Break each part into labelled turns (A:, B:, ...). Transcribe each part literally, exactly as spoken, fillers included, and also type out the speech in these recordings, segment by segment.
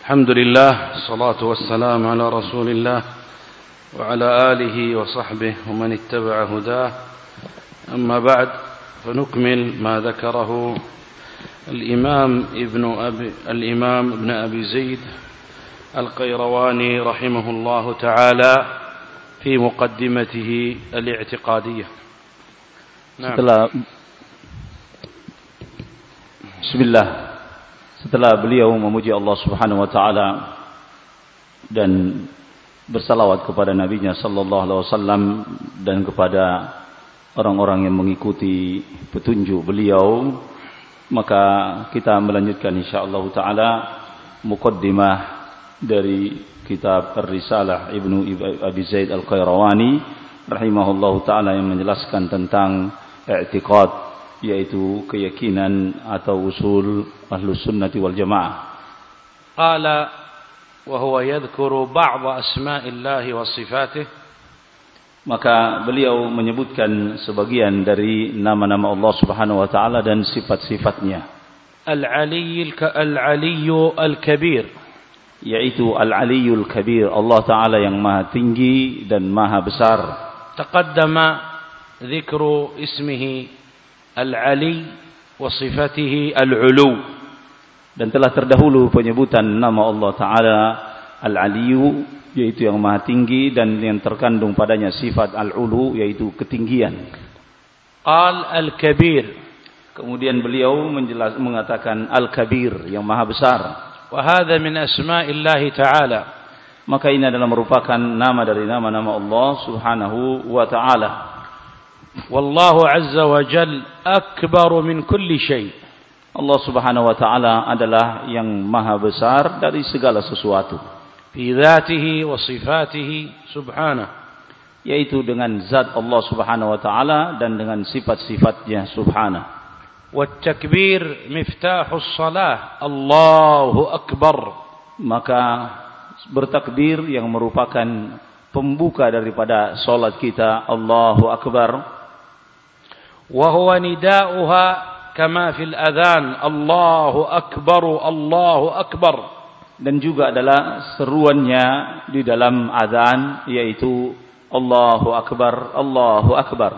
A: الحمد لله الصلاة والسلام على رسول الله وعلى آله وصحبه ومن اتبع هداه أما بعد فنكمل ما ذكره الإمام ابن أبي الإمام ابن أبي زيد القيرواني رحمه الله تعالى في مقدمته الاعتقادية. نعم.
B: Setelah Bismillah, setelah beliau memuji Allah Subhanahu wa taala dan bersalawat kepada nabinya sallallahu alaihi wasallam dan kepada orang-orang yang mengikuti petunjuk beliau, maka kita melanjutkan insyaallah taala muqaddimah dari kitab Ar-Risalah Ibnu Abi Zaid Al-Qayrawani rahimahullahu taala yang menjelaskan tentang i'tiqad, yaitu keyakinan atau usul Ahlus Sunnati wal Jamaah.
A: Qala wa huwa yadhkuru ba'd asma'illahi wa sifatih.
B: Maka beliau menyebutkan sebagian dari nama-nama Allah Subhanahu wa taala dan sifat-sifatnya.
A: Al-'Aliy al-'Aliy al-Kabir,
B: yaitu Al-'Aliyyul Kabir, Allah taala yang maha tinggi dan maha besar.
A: Taqaddama dzikru ismihi Al-'Ali wa sifatihi al-'ulu,
B: dan telah terdahulu penyebutan nama Allah taala Al-'Aliyyu, yaitu yang maha tinggi, dan yang terkandung padanya sifat al-'ulu, yaitu ketinggian.
A: Qal al-Kabir,
B: kemudian beliau menjelas, mengatakan Al-Kabir, yang maha besar.
A: Wa hadha min asma'illahi ta'ala,
B: maka ini adalah merupakan nama dari nama-nama Allah Subhanahu wa taala.
A: Wallahu azza wa jal akbar min kulli syai'.
B: Allah Subhanahu wa taala adalah yang maha besar dari segala sesuatu.
A: Fi dzatihi wa sifatihi subhanahu,
B: yaitu dengan zat Allah Subhanahu wa taala dan dengan sifat-sifatnya subhanahu.
A: Wat takbir miftahus shalah, Allahu akbar.
B: Maka bertakbir yang merupakan pembuka daripada salat kita, Allahu akbar.
A: وهو نداؤها كما في الأذان الله أكبر الله أكبر,
B: dan juga adalah seruannya di dalam azan, yaitu Allahu akbar Allahu akbar.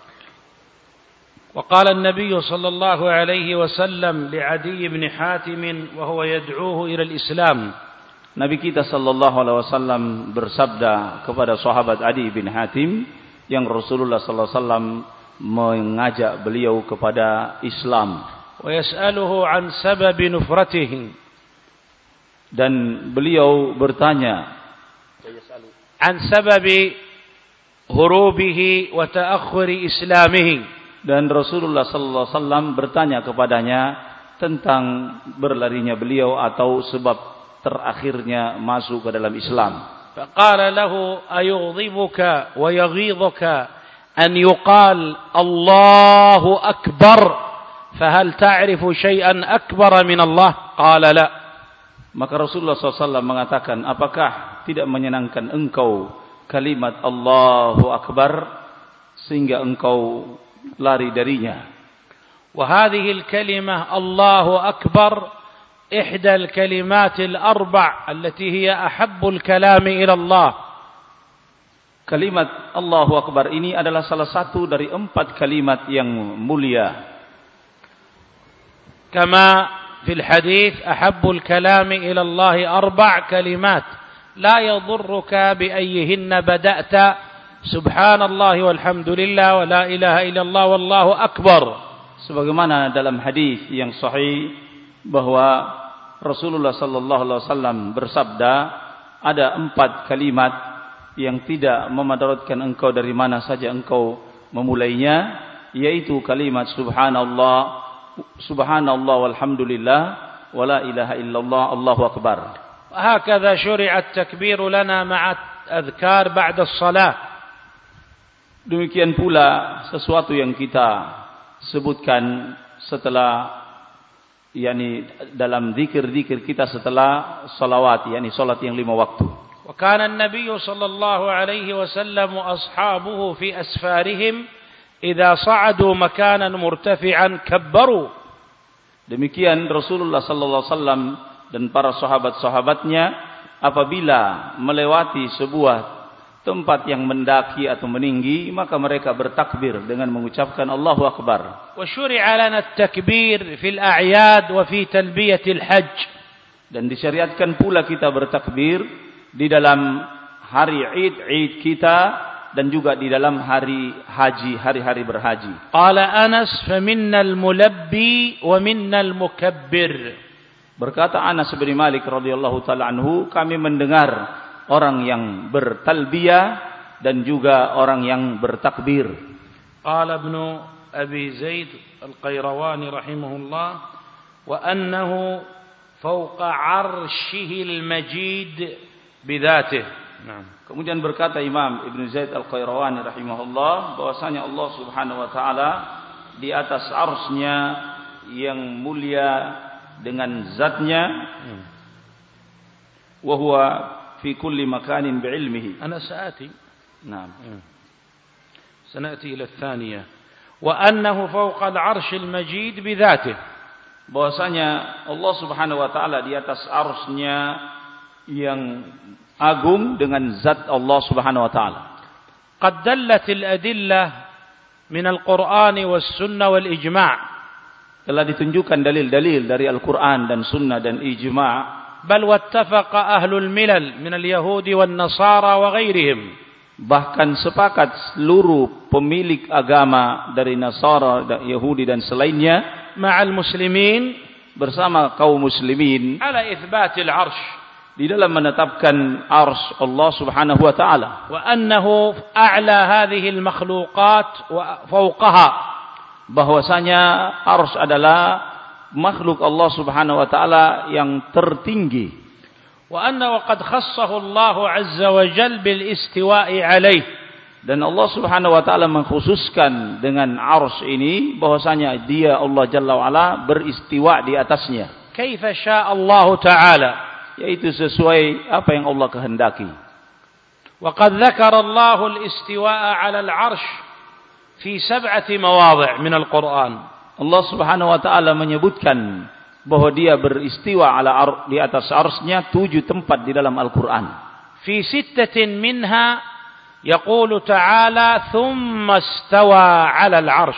A: وقال النبي صلى الله عليه وسلم لعدي بن حاتم وهو يدعوه إلى الإسلام.
B: Nabi kita sallallahu alaihi wasallam bersabda kepada sahabat Adi bin Hatim yang Rasulullah sallallahu alaihi wasallam mengajak beliau kepada Islam.
A: Wa yas'aluhu an sabab nufratihi,
B: dan beliau bertanya
A: an sabab hurubihi wa ta'akhkhuri islamihi,
B: dan Rasulullah sallallahu alaihi wasallam bertanya kepadanya tentang berlarinya beliau atau sebab terakhirnya masuk ke dalam Islam.
A: Faqala lahu ayughdhibuka wa yaghidhuka أن يقال الله أكبر فهل تعرف شيئا أكبر من الله؟ قال لا.
B: Maka Rasulullah sallallahu alaihi wasallam mengatakan, apakah tidak menyenangkan engkau kalimat Allahu Akbar sehingga engkau lari darinya?
A: وهذه الكلمة الله أكبر إحدى الكلمات الأربع التي هي أحب الكلام إلى الله.
B: Kalimat Allahu Akbar ini adalah salah satu dari empat kalimat yang mulia.
A: Kama fil hadits ahabbul kalami ila Allah arba' kalimat la yadurruka bi ayyihinna bada'ta subhanallah walhamdulillah wa la ilaha illallah wallahu akbar.
B: Sebagaimana dalam hadis yang sahih bahwa Rasulullah sallallahu alaihi wasallam bersabda, ada empat kalimat yang tidak memadaratkan engkau dari mana saja engkau memulainya, yaitu kalimat subhanallah subhanallah walhamdulillah wa la ilaha illallah Allahu akbar.
A: Hakadha syuri'a at-takbir lana ma'a adhkar ba'da as-salah.
B: Demikian pula sesuatu yang kita sebutkan setelah, yakni dalam zikir-zikir kita setelah salawat, yakni salat yang lima waktu.
A: وكان النبي صلى الله عليه وسلم وأصحابه في أسفارهم إذا صعدوا مكانا مرتفعا كبروا.
B: Demikian Rasulullah sallallahu alaihi wasallam dan para sahabat-sahabatnya apabila melewati sebuah tempat yang mendaki atau meninggi, maka mereka bertakbir dengan mengucapkan Allahu Akbar.
A: Wa syuri'a lana at-takbir fil a'yad wa fi talbiyatil hajj.
B: Dan disyariatkan pula kita bertakbir di dalam hari Id-Id kita dan juga di dalam hari haji, hari-hari berhaji.
A: Qala Anas fa minnal mulabbi wa minnal mukabbir.
B: Berkata Anas bin Malik radhiyallahu taala anhu, kami mendengar orang yang bertalbiyah dan juga orang yang bertakbir.
A: Qala Ibnu Abi Zaid Al-Qayrawani rahimahullah wa annahu fawqa 'arsyihi al-majid bidzatihi. Naam.
B: Kemudian berkata Imam Ibnu Zaid Al-Qayrawani rahimahullah bahwasanya Allah Subhanahu wa taala di atas arsy-Nya yang mulia dengan zatnya, wa huwa في كل مكان بعلمه.
A: أنا سآتي.
B: نعم.
A: سنأتي إلى الثانية. وأنه فوق العرش المجيد بذاته.
B: bahwasanya Allah Subhanahu wa taala di atas arsy-Nya yang agung dengan zat Allah Subhanahu wa taala.
A: قد دلت الأدلة من القرآن والسنة والإجماع.
B: Telah ditunjukkan dalil-dalil dari Al-Qur'an dan Sunnah dan ijma'.
A: بل واتفق أهل الملل من اليهود والنصارى وغيرهم.
B: Bahkan sepakat seluruh pemilik agama dari Nasara, Yahudi dan selainnya,
A: مع المسلمين,
B: bersama kaum muslimin,
A: على إثبات العرش,
B: di dalam menetapkan arsy Allah Subhanahu wa taala,
A: وأنه أعلى هذه المخلوقات وفوقها,
B: bahwasanya arsy adalah makhluk Allah Subhanahu wa taala yang tertinggi.
A: Wa anna qad khassahu Allah azza wa jalla bil istiwa'i alaih.
B: Dan Allah Subhanahu wa taala mengkhususkan dengan arsy ini bahwasanya dia Allah Jalla wa ala beristiwa di atasnya.
A: Kaifa syaa Allah taala,
B: yaitu sesuai apa yang Allah kehendaki.
A: Wa qad dzakara Allah al istiwa'a 'ala al 'arsy fi sab'ati mawadhi' min al Qur'an.
B: Allah Subhanahu wa taala menyebutkan bahwa dia beristiwa ala ar, di atas arsy-Nya tujuh tempat di dalam Al-Qur'an.
A: Fi sittatin minha yaqulu ta'ala thumma istawa 'ala al-'arsy.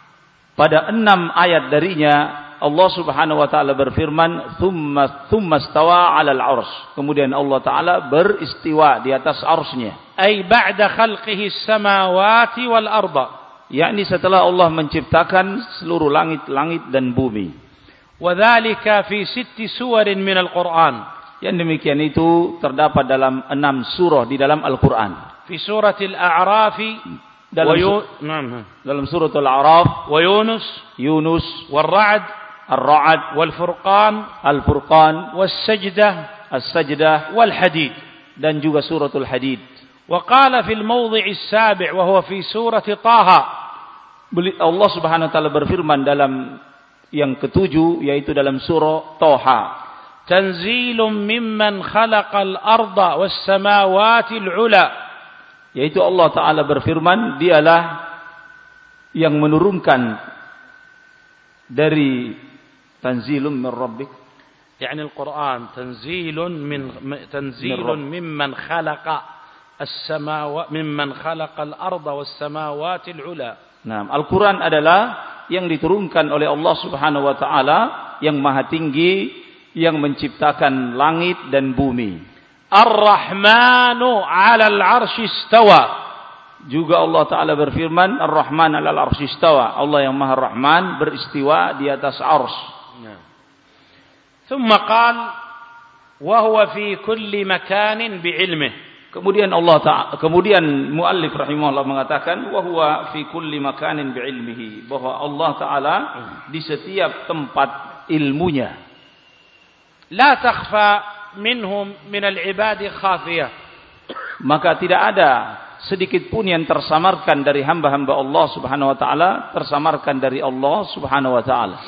B: Pada enam ayat darinya Allah Subhanahu wa taala berfirman thumma thumma istawa 'ala al-'arsy. Kemudian Allah taala beristiwa di atas arsy-Nya.
A: Ay ba'da khalqihi as-samawati wal arda.
B: yakni setelah Allah menciptakan seluruh langit-langit dan bumi.
A: Wadzalika fi sitti suwarin min al-Qur'an.
B: Yang demikian itu terdapat dalam enam surah di dalam Al-Qur'an.
A: Fi suratil A'raf
B: dalam dalam surat Al-A'raf,
A: wa Yunus,
B: Yunus,
A: wal Ra'd,
B: Ar-Ra'd,
A: wal Furqan,
B: Al-Furqan,
A: was Sajdah,
B: As-Sajdah,
A: wal Hadid,
B: dan juga suratul Hadid.
A: وقال في الموضع السابع وهو في سورة طه.
B: Allah Subhanahu wa taala berfirman dalam yang ketujuh yaitu dalam surah Thaha.
A: Tanzilum mimman khalaqal arda was samawati al-'ula.
B: Yaitu Allah taala berfirman, dialah yang menurunkan dari tanzilum min rabbik.
A: Yani Al-Qur'an tanzilun min tanzilun mimman khalaqa as-samawati mimman khalaqal arda was samawati al-'ula.
B: Nah, Al-Qur'an adalah yang diturunkan oleh Allah Subhanahu wa taala yang maha tinggi yang menciptakan langit dan bumi.
A: Ar-Rahmanu 'ala al-'arsy istawa.
B: Juga Allah taala berfirman Ar-Rahman 'ala al-'arsy istawa. Allah yang Maha Rahman beristiwa di atas arsy.
A: Nah. Thumma qala wa huwa fi kulli makanin bi'ilmihi.
B: Kemudian Allah Ta'ala, kemudian muallif rahimahullah mengatakan wa huwa fi kulli makanin bi'ilmihi, bahwa Allah Ta'ala di setiap tempat ilmunya.
A: La takhfa minhum min al-ibadi khafiyah.
B: Maka tidak ada sedikit pun yang tersamarkan dari hamba-hamba Allah Subhanahu wa taala, tersamarkan dari Allah Subhanahu wa taala.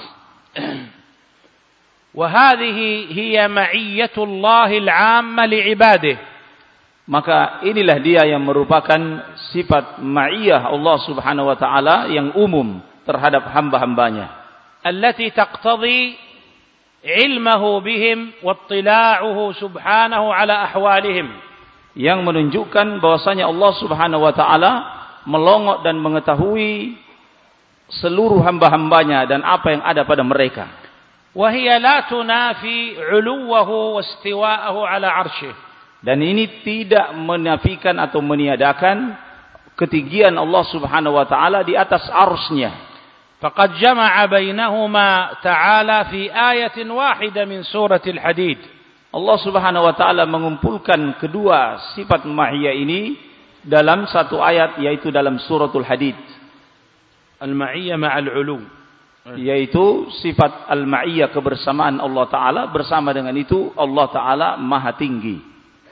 A: Wa hadhihi hiya ma'iyyatullah al-'amma li'ibadihi.
B: Maka inilah dia yang merupakan sifat ma'iyah Allah Subhanahu wa taala yang umum terhadap hamba-hambanya.
A: Allati taqtadhi ilmahu bihim wattila'uhu subhanahu ala ahwalihim,
B: yang menunjukkan bahwasanya Allah Subhanahu wa taala melongok dan mengetahui seluruh hamba-hambanya dan apa yang ada pada mereka.
A: Wa hiya la tunafi 'uluwahu wastiwa'ahu ala 'arsyih.
B: Dan ini tidak menafikan atau meniadakan ketinggian Allah Subhanahu wa taala di atas arsy-Nya.
A: Faqad jama'a bainahuma ta'ala fi ayatin wahidah min suratil Hadid.
B: Allah Subhanahu wa taala mengumpulkan kedua sifat ma'iyah ini dalam satu ayat, yaitu dalam suratul Hadid.
A: Al-ma'iyah ma'al 'ulu,
B: yaitu sifat al-ma'iyah, kebersamaan Allah taala, bersama dengan itu Allah taala maha tinggi.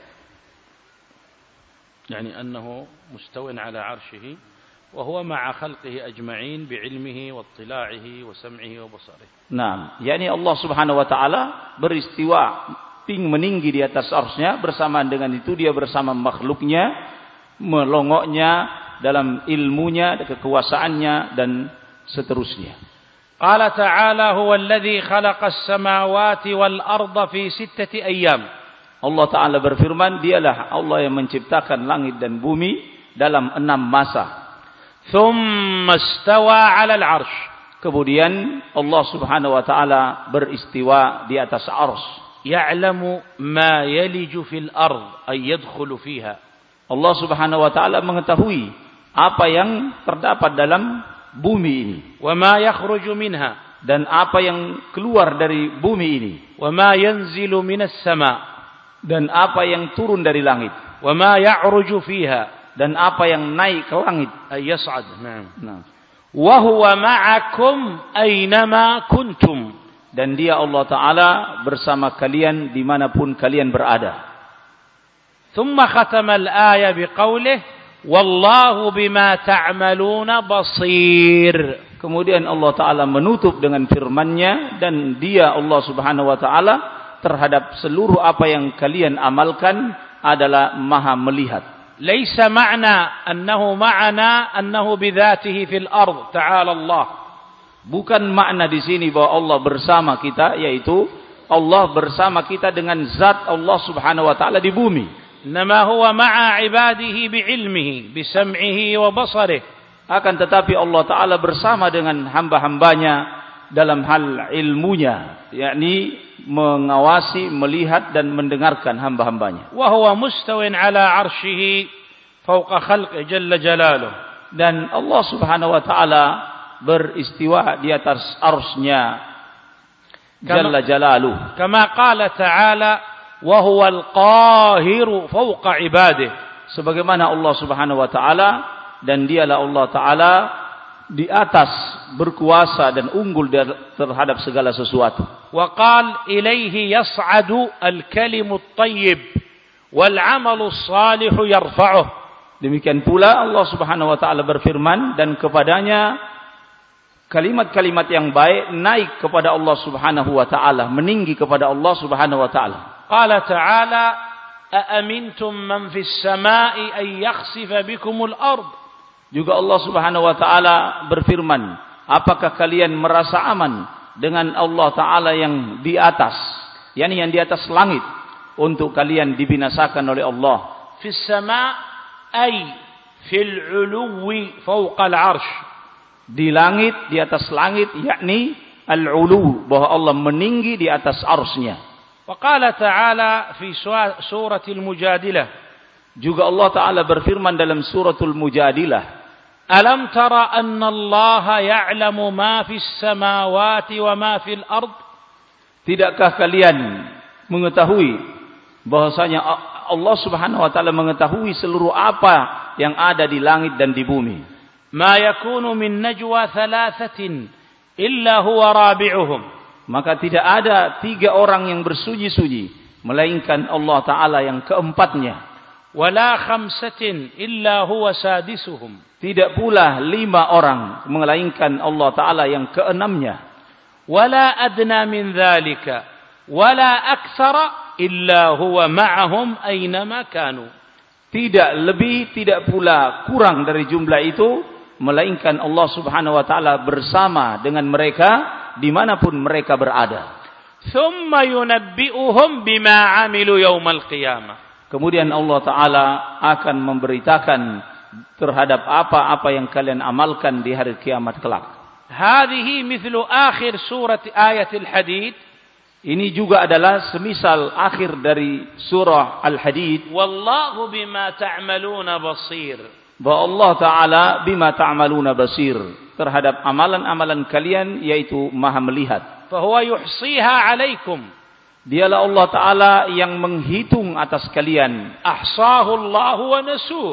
A: Yani annahu mustawin ala 'arsyihi وهو مع خلقه أجمعين بعلمه واطلاعه وسمعه وبصره.
B: Nah, yakni Allah Subhanahu wa taala beristiwa, ting meninggi di atas arsy-Nya, bersamaan dengan itu dia bersama makhluknya, melongoknya dalam ilmunya, kekuasaannya dan seterusnya.
A: Qala ta'ala huwa alladhi khalaqa as-samawati wal arda fi sittati ayyam.
B: Allah taala berfirman, dialah Allah yang menciptakan langit dan bumi dalam enam masa.
A: Thumma istawa 'ala al-'arsy.
B: Kemudian Allah Subhanahu wa taala beristiwa di atas arsy.
A: Ya'lamu ma yaliju fil ard ay yadkhulu fiha.
B: Allah Subhanahu wa taala mengetahui apa yang terdapat dalam bumi ini,
A: wa ma yakhruju minha,
B: dan apa yang keluar dari bumi ini,
A: wa ma yanzilu minas sama,
B: dan apa yang turun dari langit,
A: wa ma ya'ruju fiha,
B: dan apa yang naik ke langit,
A: ay yas'ad. Naam.
B: Nah.
A: Wa huwa ma'akum aynama kuntum,
B: dan dia Allah taala bersama kalian dimanapun kalian berada.
A: Thumma khatama al-aya biqaulih wallahu bima ta'maluna basir.
B: Kemudian Allah taala menutup dengan firman-Nya, dan dia Allah Subhanahu wa taala terhadap seluruh apa yang kalian amalkan adalah maha melihat.
A: ليس معنى أنه معنا أنه بذاته في الأرض تعالى الله.
B: Bukan makna di sini bahwa Allah bersama kita, yaitu Allah bersama kita dengan zat Allah Subhanahu wa taala di bumi.
A: إنما هو مع عباده بعلمه بسمعه وبصره.
B: Akan tetapi Allah taala bersama dengan hamba-hambanya dalam hal ilmunya, yakni mengawasi, melihat dan mendengarkan hamba-hambanya.
A: Wa huwa mustawin ala 'arsyihi fawqa khalqi jalla jalaluh.
B: Dan Allah Subhanahu wa taala beristiwa di atas arsy-Nya jalla jalaluh.
A: Kama qala ta'ala wa huwal qahiru fawqa 'ibadihi.
B: Sebagaimana Allah Subhanahu wa taala, dan dialah Allah taala di atas, berkuasa dan unggul terhadap segala sesuatu.
A: Wa qal ilaihi yas'adu al-kalimu at-tayyib wal 'amalu as-salihu yarfa'uh.
B: Demikian pula Allah Subhanahu wa taala berfirman, dan kepadanya kalimat-kalimat yang baik naik kepada Allah Subhanahu wa taala, meninggi kepada Allah Subhanahu wa taala.
A: Qala ta'ala a'amintum man fis sama'i ay yakhsifa bikumul ard. Juga Allah Subhanahu wa taala berfirman, apakah kalian merasa aman dengan Allah taala yang di atas, yakni yang di atas langit, untuk kalian dibinasakan oleh Allah. Fis sama' ay fil 'uluwi fawqa al-'arsy. Di langit, di atas langit, yakni al-'ulu, bahwa Allah meninggi di atas arsy-Nya. Wa qala ta'ala fi suratil Mujadilah. Juga Allah taala berfirman dalam suratul Mujadilah, alam tara anna Allah ya'lamu ma fis samawati wa ma fil ard. Tidakkah kalian mengetahui bahwasanya Allah Subhanahu wa taala mengetahui seluruh apa yang ada di langit dan di bumi. Ma yakunu min najwa thalathatin illa huwa rabi'uhum. Maka tidak ada tiga orang yang bersunyi-sunyi melainkan Allah taala yang keempatnya. Wala khamsatin illa huwa sadisuhum. Tidak pula lima orang melainkan Allah taala yang keenamnya. Wala adna min dzalika wala aktsara illa huwa ma'ahum aynama kanu. Tidak lebih, tidak pula kurang dari jumlah itu, melainkan Allah Subhanahu wa taala bersama dengan mereka dimanapun mereka berada. thumma yunabbi'uhum bima 'amilu yaumal qiyamah.
B: Kemudian Allah Ta'ala akan memberitakan terhadap apa-apa yang kalian amalkan di hari kiamat kelak.
A: Hadhihi mithlu akhir surat ayat al-Hadid.
B: Ini juga adalah semisal akhir dari surah Al-Hadid.
A: Wallahu bima ta'maluna basir.
B: Bahwa Allah Ta'ala bima ta'maluna basir. Terhadap amalan-amalan kalian yaitu maha melihat.
A: Fahuwa yuhsiha alaikum.
B: Dialah Allah Ta'ala yang menghitung atas kalian.
A: Ahsahu Allah wa nasuh.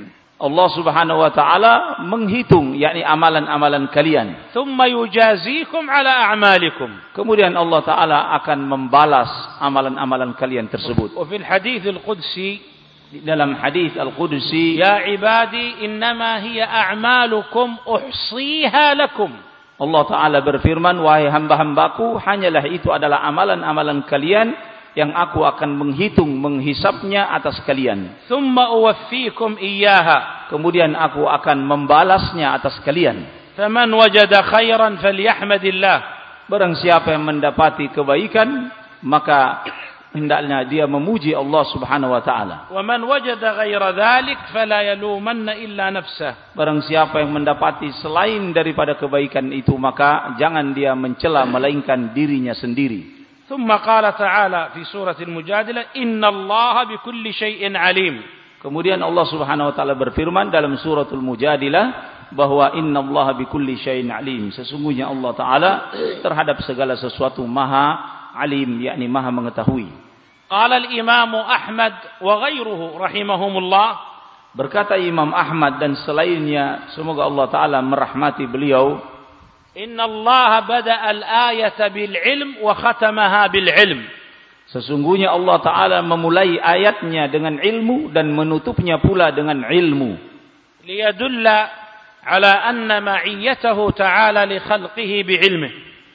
B: Allah Subhanahu wa Ta'ala menghitung yakni amalan-amalan kalian.
A: Thumma yujazikum ala a'malikum.
B: Kemudian Allah Ta'ala akan membalas amalan-amalan kalian tersebut.
A: Wa fil hadits al-qudsi,
B: dalam hadis al-qudsi,
A: ya ibadi innama hiya a'malukum uhsiha lakum.
B: Allah Ta'ala berfirman, wahai hamba-hambaku, hanyalah itu adalah amalan-amalan kalian yang aku akan menghitung, menghisapnya atas kalian.
A: Thumma uwaffikum iyyaha.
B: Kemudian aku akan membalasnya atas kalian.
A: Faman wajada khairan falyahmadillah.
B: Barang siapa yang mendapati kebaikan, maka hendaknya dia memuji Allah Subhanahu wa Ta'ala.
A: Wa man wajada ghaira dhalik fala yalumanna illa nafsah.
B: Barang siapa yang mendapati selain daripada kebaikan itu, maka jangan dia mencela melainkan dirinya sendiri.
A: ثم قال تعالى في سورة المجادلة إن الله بكل شيء عليم.
B: Kemudian Allah Subhanahu wa Ta'ala berfirman dalam suratul Mujadilah bahwa innallaha bikulli syai'in alim. Sesungguhnya Allah Ta'ala terhadap segala sesuatu maha alim, yakni maha mengetahui.
A: Qala al-Imam Ahmad wa ghairuhu rahimahumullah.
B: Berkata Imam Ahmad dan selainnya, semoga Allah Ta'ala merahmati beliau,
A: Inna Allah bada'a al-ayata bil-ilm wa khatamaha bil-ilm.
B: Sesungguhnya Allah Ta'ala memulai ayatnya dengan ilmu dan menutupnya pula dengan ilmu.
A: Liyadulla ala anna ma'iyyatahu ta'ala li khalqihi bi'ilmih.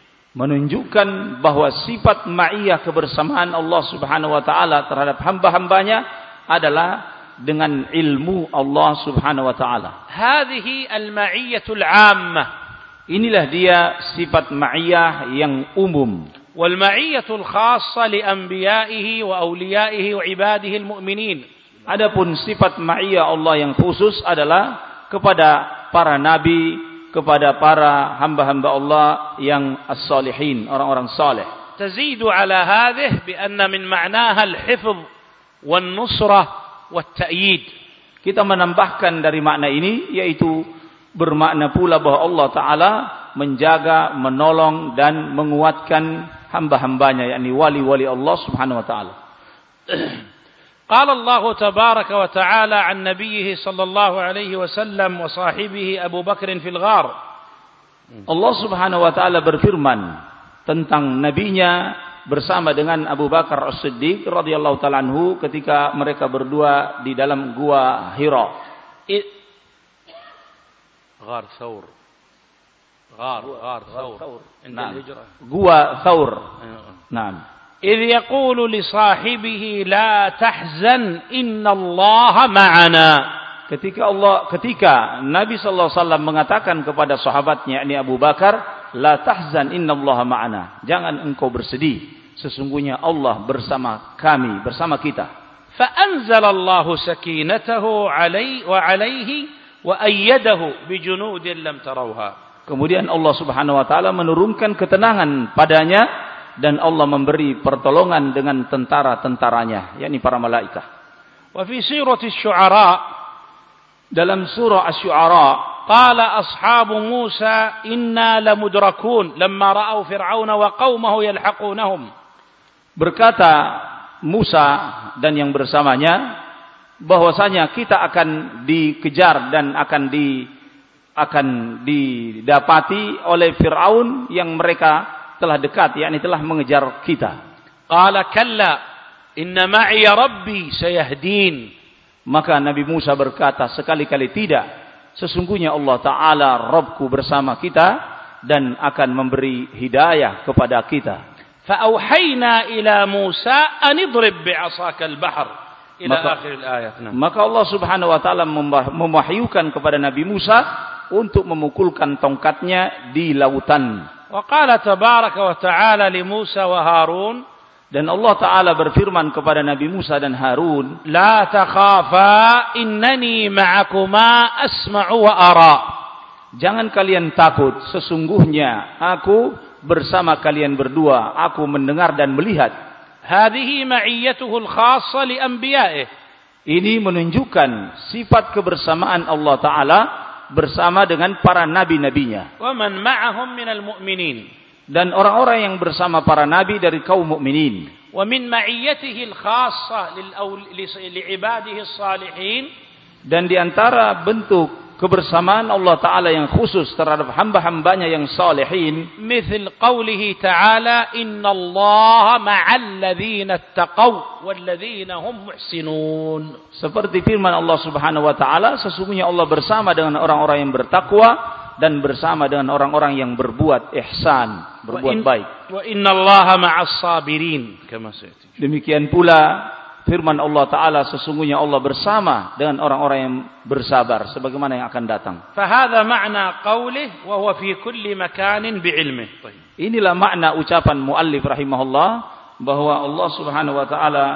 B: Menunjukkan bahwa sifat ma'iyah kebersamaan Allah Subhanahu wa Ta'ala terhadap hamba-hambanya adalah dengan ilmu Allah Subhanahu wa Ta'ala.
A: Hadhihi al-ma'iyyatul 'ammah.
B: Inilah dia sifat ma'iyah yang umum.
A: Wal ma'iyyatul khassa li anbiya'ihi wa awliya'ihi wa ibadihi al-mu'minin.
B: Adapun sifat ma'iyah Allah yang khusus adalah kepada para nabi, kepada para hamba-hamba Allah yang as-salihin, orang-orang saleh.
A: Tazidu ala hadhihi bi anna min ma'naha al-hifdh wan nusrah wat ta'yid.
B: Kita menambahkan dari makna ini, yaitu bermakna pula bahwa Allah Ta'ala menjaga, menolong dan menguatkan hamba-hambanya, yakni wali-wali Allah Subhanahu wa Ta'ala.
A: Qala Allah tabaraka wa ta'ala an nabiyhi sallallahu alaihi wasallam wa sahibihi Abu Bakr fil ghar.
B: Allah Subhanahu wa Ta'ala berfirman tentang nabinya bersama dengan Abu Bakar As-Siddiq radhiyallahu ta'ala anhu ketika mereka berdua di dalam gua Hira.
A: Ghar Thawr. Ghar Ghar Thawr.
B: Nah, gua Thawr. Nah.
A: إذ يقول لصاحبه لا تحزن إن الله معنا.
B: Ketika Allah ketika Nabi sallallahu alaihi wasallam mengatakan kepada sahabatnya yakni Abu Bakar, la tahzan innallaha ma'ana. Jangan engkau bersedih, sesungguhnya Allah bersama kami, bersama kita.
A: فأنزل الله سكينته عليه وعليه وأيده بجنود لم تروها.
B: Kemudian Allah Subhanahu wa taala menurunkan ketenangan padanya dan Allah memberi pertolongan dengan tentara-tentaranya, yakni para malaikat.
A: Wa fi surati asy-syu'ara,
B: dalam surah asy-syu'ara,
A: qala ashabu Musa inna lamudrakun lamma ra'aw fir'auna wa qaumahu yalhaqunahum.
B: Berkata Musa dan yang bersamanya bahwasanya kita akan dikejar dan akan di akan didapati oleh Fir'aun yang mereka telah dekat, yakni telah mengejar kita.
A: Qala kalla inna ma'i rabbi sayahdin.
B: Maka Nabi Musa berkata, sekali-kali tidak, sesungguhnya Allah Ta'ala Rabbku bersama kita dan akan memberi hidayah kepada kita.
A: Fa'auhayna ila Musa an idrib bi'asaka al-bahr ila
B: maka,
A: akhir al-ayat.
B: Maka Allah Subhanahu wa taala memahyukan kepada Nabi Musa untuk memukulkan tongkatnya di lautan.
A: وقال تبارك وتعالى لموسى وهارون
B: Dan Allah Ta'ala berfirman kepada Nabi Musa dan Harun,
A: لا تخافا إنني معكما أسمع وأرى.
B: Jangan kalian takut, sesungguhnya aku bersama kalian berdua, aku mendengar dan melihat.
A: هذه معيته الخاصة لأنبيائه.
B: Ini menunjukkan sifat kebersamaan Allah Ta'ala bersama dengan para nabi-nabinya.
A: ومن معهم من المؤمنين.
B: Dan orang-orang yang bersama para nabi dari kaum mukminin.
A: ومن معيته الخاصة لعباده الصالحين.
B: Dan di antara bentuk kebersamaan Allah Ta'ala yang khusus terhadap hamba-hambanya yang salihin,
A: مثل قوله تعالى إن الله مع الذين اتقوا والذين هم محسنون.
B: Seperti firman Allah Subhanahu wa Ta'ala, sesungguhnya Allah bersama dengan orang-orang yang bertakwa dan bersama dengan orang-orang yang berbuat ihsan, berbuat baik.
A: Wa innallaha ma'as sabirin kama sayati.
B: Demikian pula firman Allah Ta'ala, sesungguhnya Allah bersama dengan orang-orang yang bersabar sebagaimana yang akan datang.
A: Fahadha ma'na qawlihi wa huwa fi kulli makanin bi'ilmihi.
B: Inilah makna ucapan muallif rahimahullah, bahwa Allah Subhanahu wa Ta'ala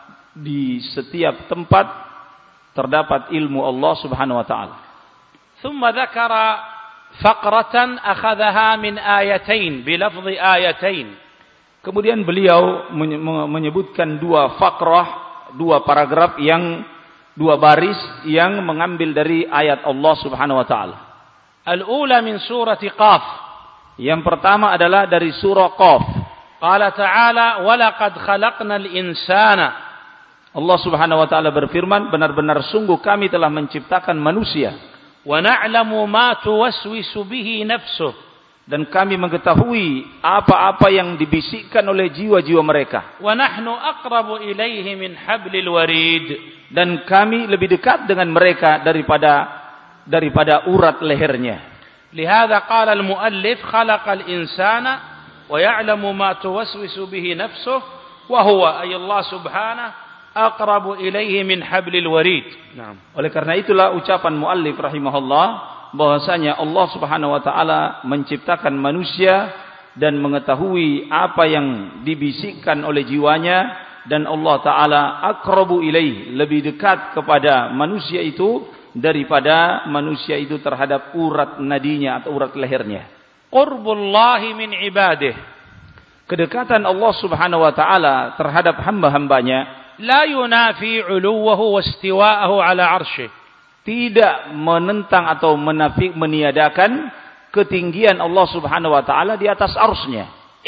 B: di setiap tempat terdapat ilmu Allah Subhanahu wa Ta'ala.
A: Thumma dzakara faqratan akhadhaha min ayatain bilafzi ayatain.
B: Kemudian beliau menyebutkan dua fakrah, dua paragraf yang dua baris yang mengambil dari ayat Allah Subhanahu wa Ta'ala.
A: Al-ula min surati Qaf.
B: Yang pertama adalah dari surah Qaf.
A: Qala ta'ala wa laqad khalaqnal insana.
B: Allah Subhanahu wa Ta'ala berfirman, benar-benar sungguh kami telah menciptakan manusia.
A: Wa na'lamu ma tuwaswisu bihi nafsuh.
B: Dan kami mengetahui apa-apa yang dibisikkan oleh jiwa-jiwa mereka.
A: Wa nahnu aqrabu ilaihi min hablil warid.
B: Dan kami lebih dekat dengan mereka daripada daripada urat lehernya.
A: Lihada qala al-muallif khalaqal insana wa ya'lamu ma tuwaswisu bihi nafsuh wa huwa ay Allah subhanahu aqrabu ilaihi min hablil warid. Naam.
B: Oleh karena itulah ucapan muallif rahimahullah, bahwasanya Allah Subhanahu wa Ta'ala menciptakan manusia dan mengetahui apa yang dibisikkan oleh jiwanya, dan Allah Ta'ala aqrabu ilaihi, lebih dekat kepada manusia itu daripada manusia itu terhadap urat nadinya atau urat lehernya.
A: Qurbullahi min ibadih.
B: Kedekatan Allah Subhanahu wa Ta'ala terhadap hamba-hambanya
A: la yunafi 'uluwahu wa istiwa'ahu 'ala 'arsyih.
B: Tidak menentang atau menafik, meniadakan ketinggian Allah Subhanahu wa Ta'ala di atas arsy-Nya.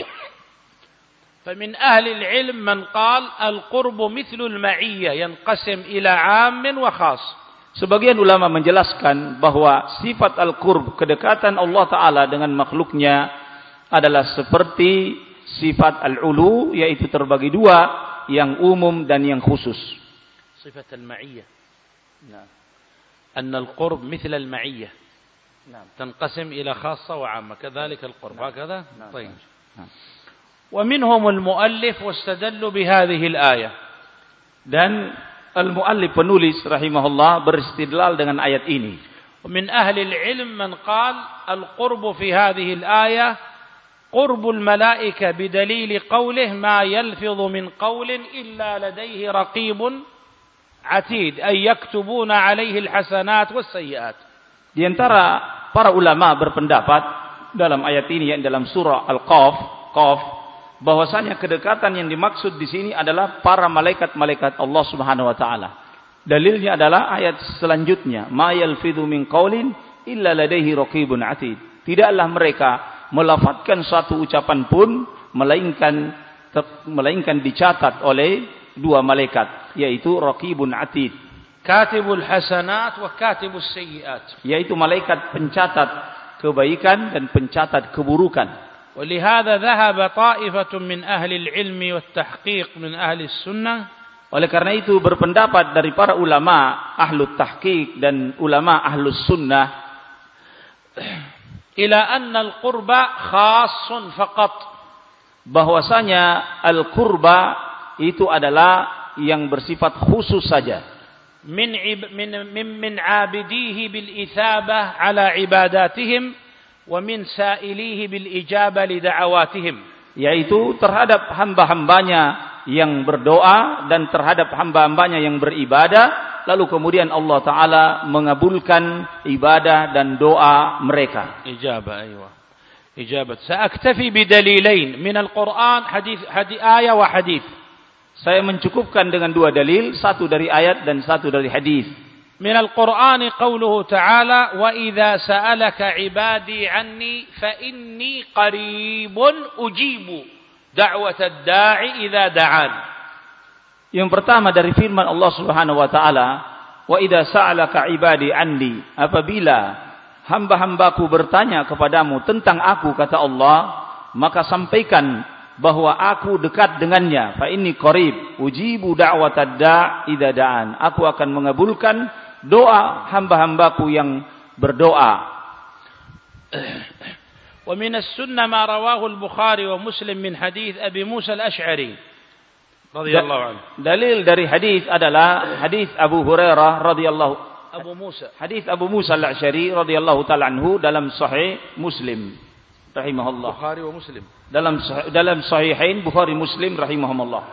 A: فمن أهل العلم من قال القرب مثل المعية ينقسم إلى عام وخاص.
B: Sebagian ulama menjelaskan bahwa sifat al-qurb, kedekatan Allah Ta'ala dengan makhluknya, adalah seperti sifat al-ulu, yaitu terbagi dua, yang umum dan yang khusus.
A: Sifat al-ma'iyah. Nah. أن القرب مثل المعية. نعم. تنقسم إلى خاصة وعامة. كذلك القرب. نعم. هكذا. نعم. طيب. نعم. ومنهم المؤلف واستدلوا بهذه الآية.
B: Dan al-muallif penulis rahimahullah beristidlal dengan ayat ini.
A: ومن أهل العلم من قال القرب في هذه الآية قرب الملائكة بدليل قوله ما يلفظ من قول إلا لديه رقيب عتيد أي يكتبون عليه الحسنات والسيئات.
B: Di antara para ulama berpendapat dalam ayat ini, yang dalam surah Al-Qaf, Qaf, bahwasanya kedekatan yang dimaksud di sini adalah para malaikat-malaikat Allah Subhanahu wa Ta'ala. Dalilnya adalah ayat selanjutnya, ma yalfidhu min qaulin illa ladaihi raqibun atid. Tidaklah mereka melafadzkan suatu ucapan pun melainkan melainkan dicatat oleh dua malaikat, yaitu raqibun atid,
A: katibul hasanat wa katibus sayyiat,
B: yaitu malaikat pencatat kebaikan dan pencatat keburukan.
A: Walihada dhahaba ta'ifatun min ahli al-ilmi wat tahqiq min ahli sunnah.
B: Oleh karena itu berpendapat dari para ulama ahlu tahqiq dan ulama ahlu sunnah
A: ila anna al-qurba khassun faqat,
B: bahwasanya al-qurba itu adalah yang bersifat khusus saja.
A: Min min min, min abidihi bil ithabah ala ibadatihim ومن سائليه بالإجابة لدعواتهم.
B: Yaitu terhadap hamba-hambanya yang berdoa dan terhadap hamba-hambanya yang beribadah, lalu kemudian Allah Ta'ala mengabulkan ibadah dan doa mereka.
A: إجابة أيوة إجابة. سأكتفي بدليلين من القرآن حديث حديث آية وحديث.
B: Saya mencukupkan dengan dua dalil, satu dari ayat dan satu dari hadis.
A: من القرآن قوله تعالى وإذا سألك عبادي عني فإني قريب أجيب دعوة الداعي إذا دعان.
B: Yang pertama dari firman Allah Subhanahu wa taala, wa idza sa'alaka ibadi anni, apabila hamba-hambaku bertanya kepadamu tentang aku, kata Allah, maka sampaikan bahwa aku dekat dengannya. Fa inni qarib ujibu da'watad da' idza da'an. Aku akan mengabulkan doa hamba-hambaku yang berdoa.
A: ومن السنة ما رواه البخاري ومسلم من حديث أبي موسى الأشعري رضي الله عنه.
B: Dalil dari hadis adalah hadis Abu Hurairah radhiyallahu
A: Abu Musa.
B: Hadis Abu Musa al-Asy'ari radhiyallahu ta'ala anhu dalam Sahih Muslim rahimahullah.
A: Bukhari wa Muslim.
B: Dalam dalam Sahihain Bukhari Muslim rahimahumullah.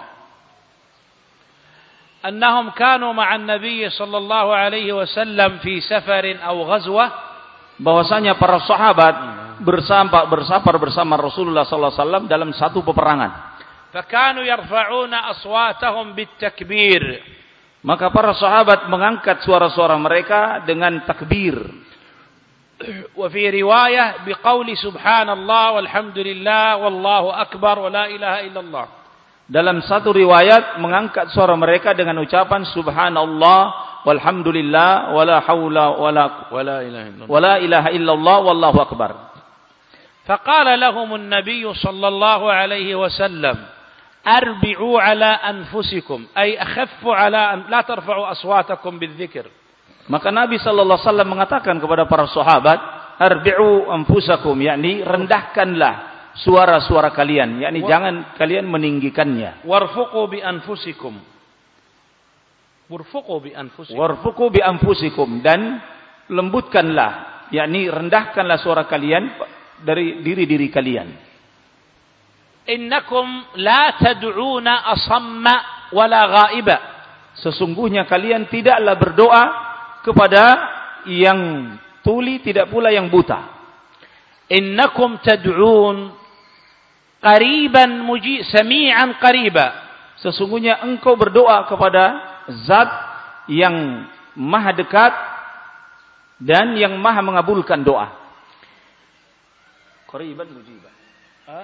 A: أنهم كانوا مع النبي صلى الله عليه وسلم في سفر أو غزوة.
B: Bahwasanya para sahabat bersama bersafar bersama Rasulullah sallallahu alaihi wasallam dalam satu peperangan.
A: فكانوا يرفعون أصواتهم بالتكبير.
B: Maka para sahabat mengangkat suara-suara mereka dengan takbir.
A: وفي رواية بقول سبحان الله والحمد لله والله أكبر ولا إله إلا الله.
B: Dalam satu riwayat mengangkat suara mereka dengan ucapan subhanallah walhamdulillah wala haula wala
A: wala ilaha illallah
B: wala ilaha illallah wallahu akbar.
A: فقال لهم النبي صلى الله عليه وسلم أربعوا على أنفسكم أي أخفوا على أن لا ترفعوا أصواتكم بالذكر.
B: Maka Nabi sallallahu alaihi wasallam mengatakan kepada para sahabat, arbi'u anfusakum, yakni rendahkanlah suara-suara kalian, yakni jangan kalian meninggikannya.
A: Warfuqu bi anfusikum. Warfuqu bi anfusikum.
B: Warfuqu bi anfusikum, dan lembutkanlah, yakni rendahkanlah suara kalian dari diri-diri kalian.
A: Innakum la tad'una asamma wala ghaiba.
B: Sesungguhnya kalian tidaklah berdoa kepada yang tuli, tidak pula yang buta.
A: Innakum tad'un qariban muji sami'an qariba.
B: Sesungguhnya engkau berdoa kepada zat yang maha dekat dan yang maha mengabulkan doa. Qariban mujiban. Ah?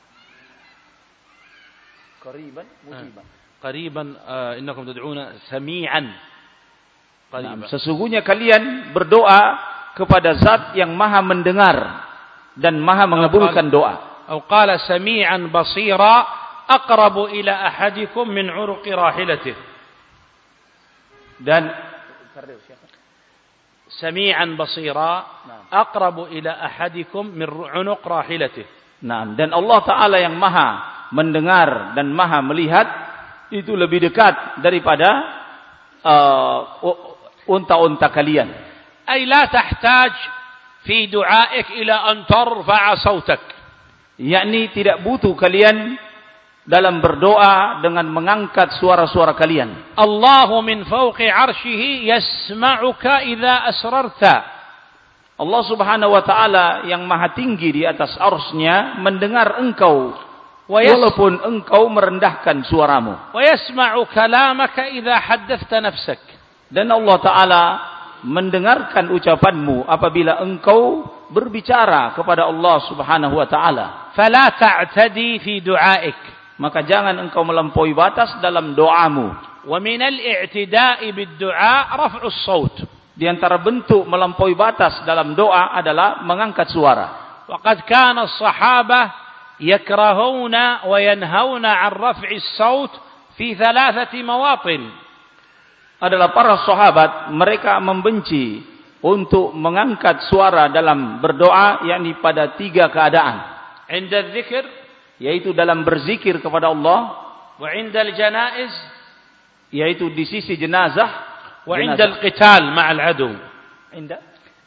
B: Qariban mujiban.
A: Qariban uh, innakum tad'una sami'an qariba. Nah,
B: sesungguhnya kalian berdoa kepada zat yang maha mendengar dan maha mengabulkan doa.
A: Atau qala sami'an basira aqrabu ila ahadikum min 'uruqi rahilatihi.
B: Dan
A: sami'an basira aqrabu ila ahadikum min 'unuq rahilatihi.
B: Nah, dan Allah Ta'ala yang maha mendengar dan maha melihat itu lebih dekat daripada uh, unta-unta kalian.
A: Ay la tahtaj fi du'aik ila an tarfa'a sautak.
B: Yakni tidak butuh kalian dalam berdoa dengan mengangkat suara-suara kalian.
A: Allahu min fawqi 'arsyihi yasma'uka idza asrarta.
B: Allah Subhanahu wa taala yang maha tinggi di atas arsy-Nya mendengar engkau walaupun engkau merendahkan suaramu.
A: Wa yasma'u kalamaka idza haddathta nafsak.
B: Dan Allah Ta'ala mendengarkan ucapanmu apabila engkau berbicara kepada Allah Subhanahu wa Ta'ala.
A: Fala ta'tadi fi du'aik.
B: Maka jangan engkau melampaui batas dalam doamu.
A: Wa min al-i'tida'i bid-du'a raf'u as-saut.
B: Di antara bentuk melampaui batas dalam doa adalah mengangkat suara.
A: Wa qad kana as-sahabah yakrahuna wa yanhauna 'an raf'i as-saut fi thalathati mawatin.
B: Adalah para sahabat, mereka membenci untuk mengangkat suara dalam berdoa, yakni pada tiga keadaan.
A: 'Inda dzikr,
B: yaitu dalam berzikir kepada Allah,
A: wa 'inda al-janaiz,
B: yaitu di sisi jenazah,
A: wa 'inda al-qital ma'al adu.
B: 'Inda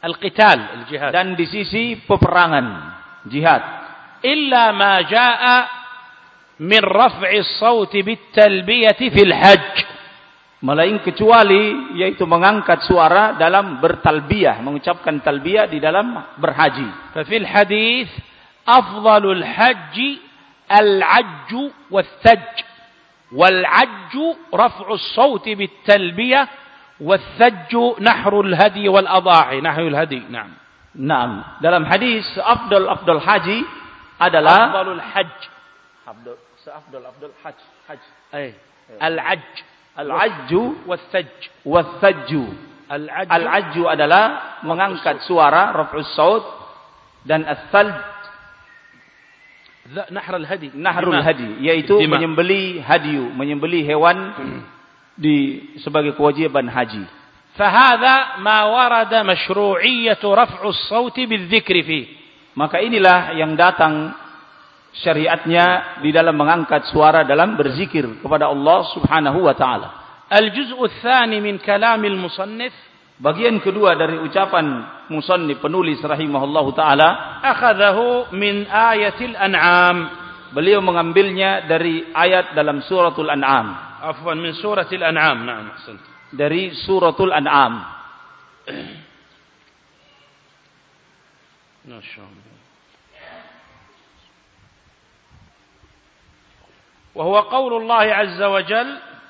A: Al-qital, al-jihad.
B: Dan di sisi peperangan, jihad.
A: Illa ma jaa min raf'i as-sauti bit-talbiyati fil hajj.
B: Melainkan kecuali yaitu mengangkat suara dalam bertalbiyah, mengucapkan talbiyah di dalam berhaji.
A: Fa fil hadits afdalul hajj al-'ajj wath-thajj. Wal-'ajj raf'u as-sauti bit-talbiyah wath-thajj nahru al-hadi wal-adhahi, nahyu al-hadi. Naam.
B: Naam. Dalam hadis afdal afdal haji adalah
A: afdalul hajj.
B: Afdal afdal afdal hajj, hajj.
A: Ay. Al-'ajj
B: Al-'ajju
A: wath-thajj.
B: wath-thajju. Al-'ajju adalah mengangkat suara, raf'us saut, dan ats-thalj
A: nahr al-hadi.
B: Nahrul hadi, yaitu Dima. menyembeli hadiyu, menyembeli hewan di sebagai kewajiban haji.
A: Fahadha ma warada mashru'iyyatu raf'us sauti bil-dhikri fi.
B: Maka inilah yang datang syariatnya di dalam mengangkat suara dalam berzikir kepada Allah Subhanahu wa taala.
A: Al-juz'u ats-tsani min kalam al-musannif,
B: bagian kedua dari ucapan musannif penulis rahimahullahu taala,
A: akhadhahu min ayatil an'am.
B: Beliau mengambilnya dari ayat dalam suratul An'am.
A: Afwan, min suratil An'am. Naam, ahsant.
B: Dari suratul An'am.
A: Masyaallah. Wahwa qaulullah azza wa jal,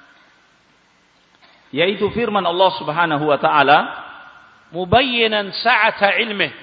B: yaitu firman Allah Subhanahu wa taala,
A: mubayyinan sa'ata ilmih.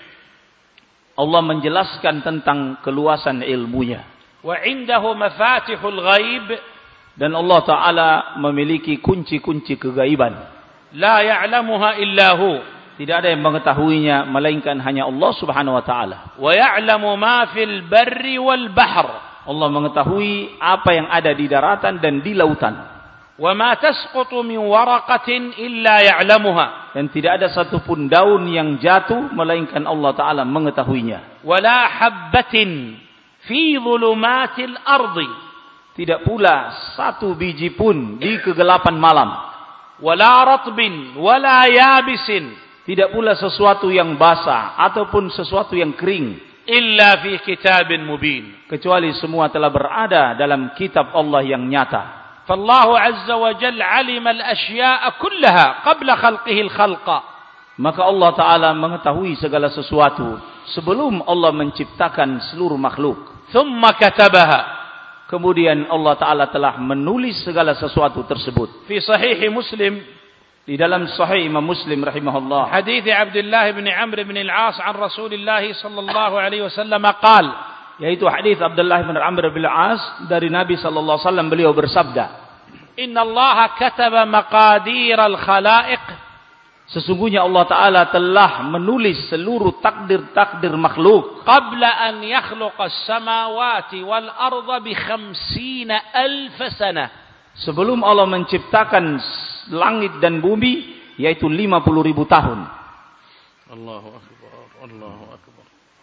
B: Allah menjelaskan tentang keluasan ilmunya.
A: Wa indahu mafatihul ghaib,
B: dan Allah taala memiliki kunci-kunci kegaiban.
A: La ya'lamuha illa hu,
B: tidak ada yang mengetahuinya melainkan hanya Allah Subhanahu wa taala.
A: Wa ya'lamu ma fil barri wal bahr,
B: Allah mengetahui apa yang ada di daratan dan di lautan.
A: Wa ma tasqutu min waraqatin illa ya'lamuha,
B: dan tidak ada satupun daun yang jatuh melainkan Allah taala mengetahuinya.
A: Wa la habbatin fi dhulumatil ardi,
B: tidak pula satu biji pun di kegelapan malam.
A: Wa la ratbin wa la yabisin,
B: tidak pula sesuatu yang basah ataupun sesuatu yang kering.
A: Illa fi kitabin mubin,
B: kecuali semua telah berada dalam kitab Allah yang nyata.
A: Fallahu azza wa jalla alima al-asya'a kullaha qabla khalqihi al-khalqa.
B: Maka Allah taala mengetahui segala sesuatu sebelum Allah menciptakan seluruh makhluk.
A: Thumma katabaha,
B: kemudian Allah taala telah menulis segala sesuatu tersebut.
A: Fi sahih Muslim,
B: di dalam sahih Imam Muslim rahimahullah,
A: hadits Abdullah bin Amr bin al-As an Rasulillah sallallahu alaihi wasallam qala,
B: yaitu hadits Abdullah bin Amr bin al-As dari Nabi sallallahu alaihi wasallam, beliau bersabda,
A: Inna Allah kataba maqadir al-khalaiq,
B: sesungguhnya Allah taala telah menulis seluruh takdir-takdir makhluk
A: qabla an yakhluqa as-samawati wal arda bi khamsina alf sanah,
B: sebelum Allah menciptakan langit dan bumi, yaitu lima puluh ribu tahun.
A: Allahu akbar, Allahu akbar.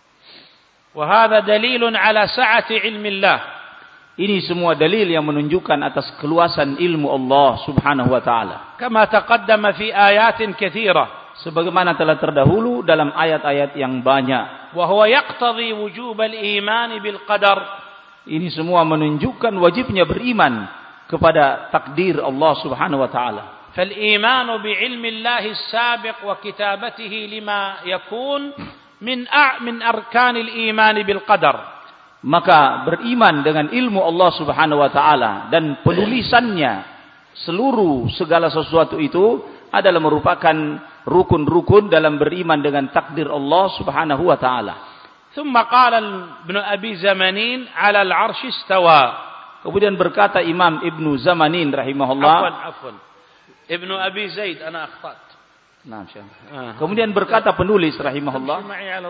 A: Wa hadha dalilun ala sa'ati ilmi Allah.
B: Ini semua dalil yang menunjukkan atas keluasan ilmu Allah Subhanahu wa taala.
A: Kama taqaddama fi ayatin katsira,
B: sebagaimana telah terdahulu dalam ayat-ayat yang banyak.
A: Wa huwa yaqtadhi wujub al-iman bil qadar.
B: Ini semua menunjukkan wajibnya beriman kepada takdir Allah Subhanahu wa taala.
A: فالإيمان بعلم الله السابق وكتابته لما يكون من من أركان الإيمان بالقدر.
B: Maka beriman dengan ilmu Allah Subhanahu wa taala dan penulisannya seluruh segala sesuatu itu adalah merupakan rukun-rukun dalam beriman dengan takdir Allah Subhanahu wa taala.
A: ثم قال ابن أبي زمانين على العرش استوى.
B: Kemudian berkata Imam Ibnu Zamanin rahimahullah,
A: afwan afwan Ibnu Abi Zaid, ana akhtat.
B: Naam, Syekh. Kemudian berkata penulis rahimahullah,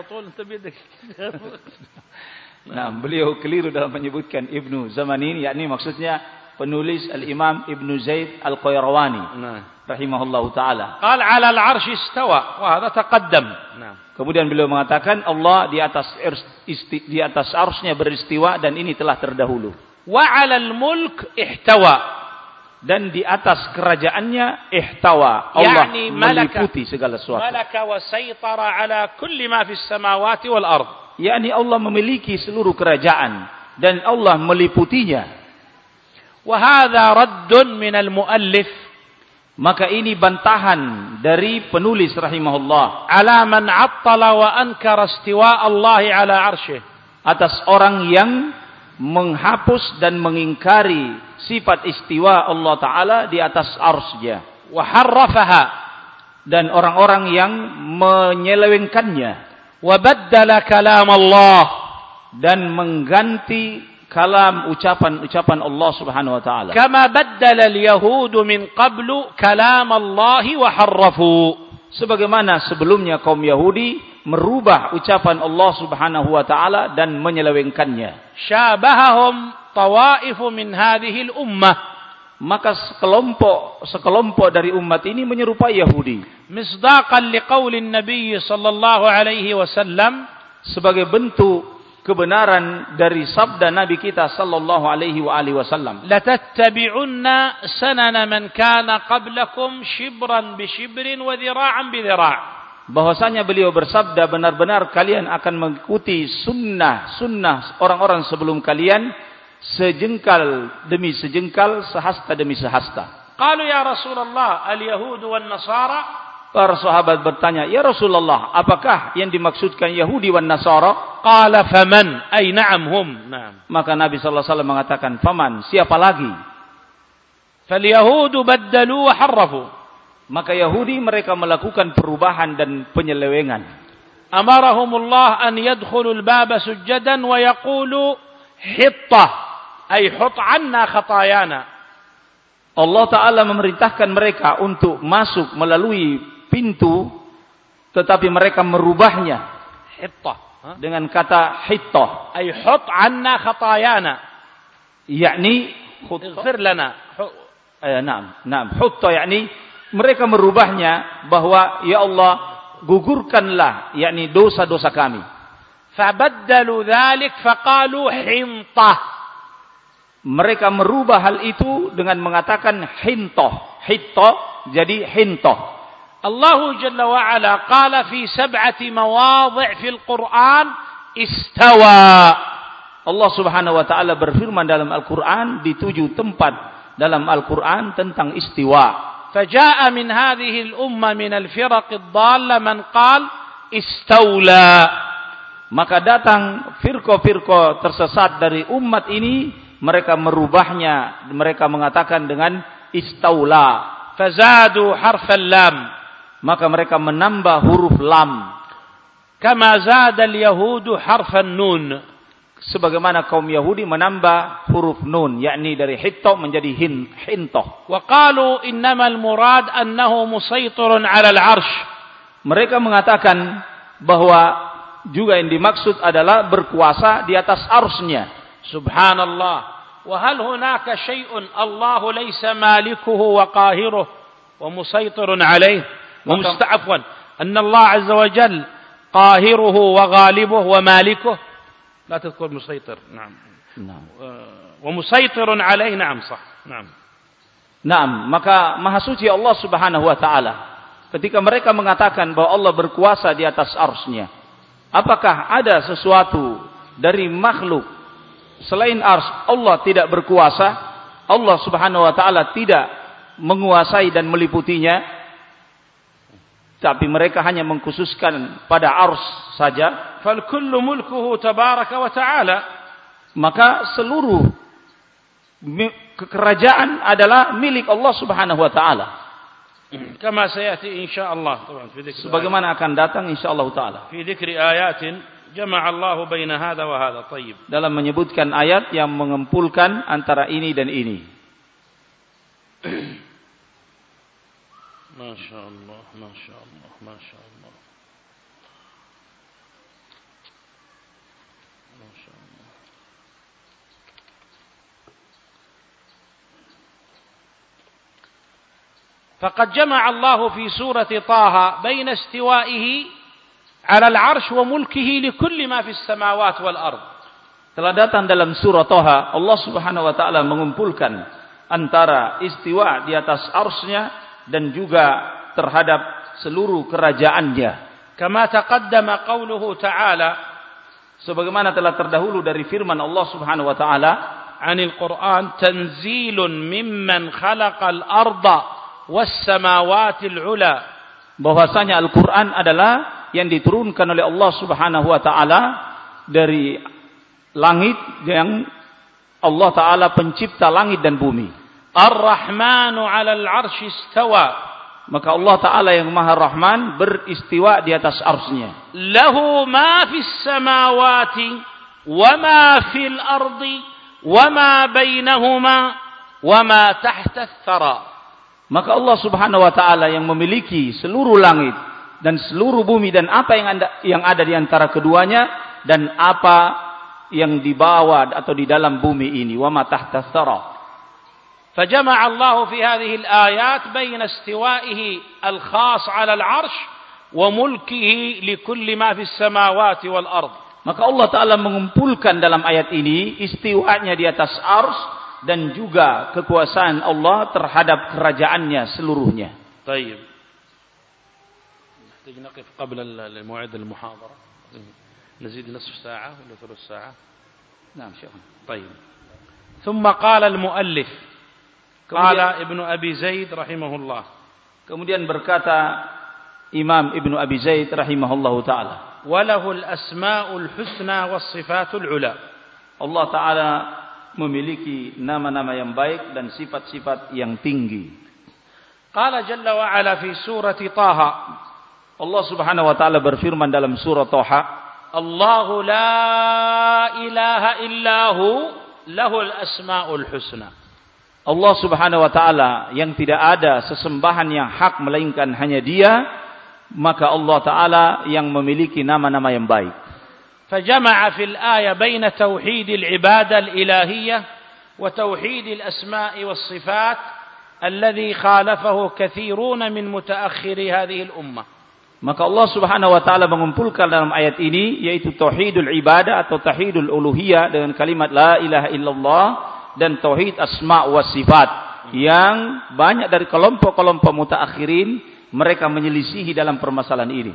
B: nah, beliau keliru dalam menyebutkan Ibnu Zamanin, yakni maksudnya penulis Al-Imam Ibnu Zaid Al-Qayrawani rahimahullahu taala.
A: Qala 'ala al-'arsy istawa wa hadha taqaddam.
B: Kemudian beliau mengatakan Allah di atas isti, di atas arsy-Nya beristiwa, dan ini telah terdahulu.
A: Wa 'ala al-mulk ihtawa,
B: dan di atas kerajaannya ihtawa. Allah
A: Yani
B: meliputi segala sesuatu.
A: Malaka wa saytara ala kulli ma fis samawati wal ard.
B: Yani Allah memiliki seluruh kerajaan dan Allah meliputinya.
A: Wa hadha raddun min al muallif,
B: maka ini bantahan dari penulis rahimahullah
A: ala man 'attala wa ankara istiwa Allah ala 'arsyih,
B: atas orang yang menghapus dan mengingkari sifat istiwa Allah Ta'ala di atas arsy-Nya,
A: wa harrafaha,
B: dan orang-orang yang menyelewengkannya,
A: wa baddala kalam Allah,
B: dan mengganti kalam ucapan-ucapan Allah Subhanahu wa taala.
A: Kama baddala al-yahud min qablu kalam Allah wa harrafu.
B: Sebagaimana sebelumnya kaum Yahudi merubah ucapan Allah Subhanahu wa taala dan menyelewengkannya.
A: Syabahahum tawaifu min hadhihi al-ummah.
B: Maka sekelompok sekelompok dari umat ini menyerupai Yahudi.
A: Misdaqan liqauli an-nabiy sallallahu alaihi wasallam,
B: sebagai bentuk kebenaran dari sabda Nabi kita sallallahu alaihi wa alihi wasallam.
A: La tattabi'unna sanana man kana qablakum shibran bi shibrin wa dhira'an bi dhira'.
B: Bahwasanya beliau bersabda, benar-benar kalian akan mengikuti sunnah sunnah orang-orang sebelum kalian, sejengkal demi sejengkal, sehasta demi sehasta.
A: Qalu ya Rasulullah al-yahud wan nasara.
B: Para sahabat bertanya, ya Rasulullah, apakah yang dimaksudkan Yahudi wan Nasara?
A: Qala faman, ay na'am hum. Naam.
B: Maka Nabi sallallahu alaihi wasallam mengatakan, faman, siapa lagi?
A: Fal yahudu baddalu wa harrafu.
B: Maka Yahudi mereka melakukan perubahan dan penyelewengan.
A: Amarahumullah an yadkhulu al-baba sujjadan wa yaqulu hitta, ay hut 'anna khatayana.
B: Allah Ta'ala memerintahkan mereka untuk masuk melalui pintu, tetapi mereka merubahnya
A: hitta
B: dengan kata hitta,
A: ay hut 'anna khatayana,
B: yakni
A: ighfir lana.
B: Eh, naam, naam, hutta yakni mereka merubahnya bahwa ya Allah gugurkanlah yakni dosa-dosa kami.
A: Fabaddalu dzalik faqalu hintah.
B: Mereka merubah hal itu dengan mengatakan hintoh, hitto jadi hintoh.
A: Allah Jalla wa Ala qala fi sab'ati mawadhi' fil Qur'an istawa.
B: Allah Subhanahu wa taala berfirman dalam Al-Qur'an di tujuh tempat dalam Al-Qur'an tentang istiwa.
A: Faja'a min hadhihi al-umma min al-firaq ad-dalla man qala istawla.
B: Maka datang firqa-firqa tersesat dari umat ini, mereka merubahnya, mereka mengatakan dengan istaula.
A: Fazadu harfal lam,
B: maka mereka menambah huruf lam.
A: Kama zada al-yahudu harfan nun,
B: sebagaimana kaum Yahudi menambah huruf nun, yakni dari hitto menjadi hin, hintoh.
A: Wa qalu innamal murad annahu musaytirun 'ala al-'arsy. Mereka mengatakan bahwa juga yang dimaksud adalah berkuasa di atas arsy-Nya. Subhanallah. Wa hal hunaka syai'un Allah laysa malikuhu wa qahiruhu wa musaytirun 'alayhi wa musta'afwan anna Allah 'azza wa jalla qahiruhu wa ghalibuhu wa malikuhu. لا تذكر مسيطر. نعم نعم ومسيطر عليه. نعم صح. نعم نعم maka maha suci Allah Subhanahu wa taala ketika mereka mengatakan bahwa Allah berkuasa di atas arsy-Nya. Apakah ada sesuatu dari makhluk selain arsy Allah tidak berkuasa? Allah Subhanahu wa taala tidak menguasai dan meliputinya. Tapi mereka hanya mengkhususkan pada arsy saja. Fal kullu mulkuhu tabaraka wa ta'ala. Maka seluruh kerajaan adalah milik Allah Subhanahu wa taala. Kama sayati insyaallah, sebagaimana akan datang insyaallah taala. Fi dzikri ayatin jama'a Allah baina hadha wa hadha. Thayyib. Dalam menyebutkan ayat yang mengumpulkan antara ini dan ini. Masya Allah, Masya Allah, Masya Allah. Masya Allah. فقد جمع الله في سورة طه بين استوائه على العرش وملكه لكل ما في السماوات والأرض. Telah datang dalam surah Taha, Allah Subhanahu wa taala mengumpulkan
B: antara istiwa di atas arsy-Nya dan juga terhadap seluruh kerajaannya.
A: Kama taqaddama qawluhu ta'ala,
B: sebagaimana telah terdahulu dari firman Allah Subhanahu wa taala,
A: "Anil Qur'an tanzilun mimman khalaqal arda was samawati al-'ula."
B: Bahwasanya Al-Qur'an adalah yang diturunkan oleh Allah Subhanahu wa taala dari langit, yang Allah taala pencipta langit dan bumi.
A: Ar-Rahmanu 'alal 'arsy istawa.
B: Maka Allah Ta'ala yang Maha Rahman beristiwa di atas arsy-Nya.
A: Lahu ma fis samawati wa ma fil ardi wa ma bainahuma wa ma tahta ats-tsara.
B: Maka Allah Subhanahu wa taala yang memiliki seluruh langit dan seluruh bumi dan apa yang ada, yang ada di antara keduanya dan apa yang di bawah atau di dalam bumi ini, wa ma tahta ats-tsara.
A: فجمع الله في هذه الآيات بين استوائه الخاص على العرش وملكه لكل ما في السماوات والأرض.
B: Maka Allah Ta'ala mengumpulkan dalam ayat ini istiwanya di atas ars dan juga kekuasaan Allah terhadap kerajaannya seluruhnya.
A: طيب. نحتاج نقف قبل الموعد المحاضرة. نزيد نصف ساعة ولا ثلث ساعة؟
B: نعم شيخنا.
A: طيب. ثم قال المؤلف Qala Ibnu Abi Zaid rahimahullah.
B: Kemudian berkata Imam Ibnu Abi Zaid rahimahullahu taala,
A: "Walahul asmaul husna was sifatul ula."
B: Allah taala memiliki nama-nama yang baik dan sifat-sifat yang tinggi.
A: Qala jalla wa ala fi surati Taha.
B: Allah Subhanahu wa taala berfirman dalam surah Taha,
A: "Allahu la ilaha illahu lahul asmaul husna."
B: Allah Subhanahu wa taala yang tidak ada sesembahan yang hak melainkan hanya Dia, maka Allah taala yang memiliki nama-nama yang baik.
A: Fajama'a fil ayah baina tauhid al-ibadah al-ilahiyyah wa tauhid al-asma' was sifat alladhi khalafahu katsirun min mutaakhiri hadhihi al-ummah.
B: Maka Allah Subhanahu wa taala mengumpulkan dalam ayat ini yaitu tauhidul ibadah atau tauhidul uluhiyah dengan kalimat la ilaha illallah dan tauhid asma wa sifat yang banyak dari kelompok-kelompok mutaakhirin mereka menyelisihi dalam permasalahan ini.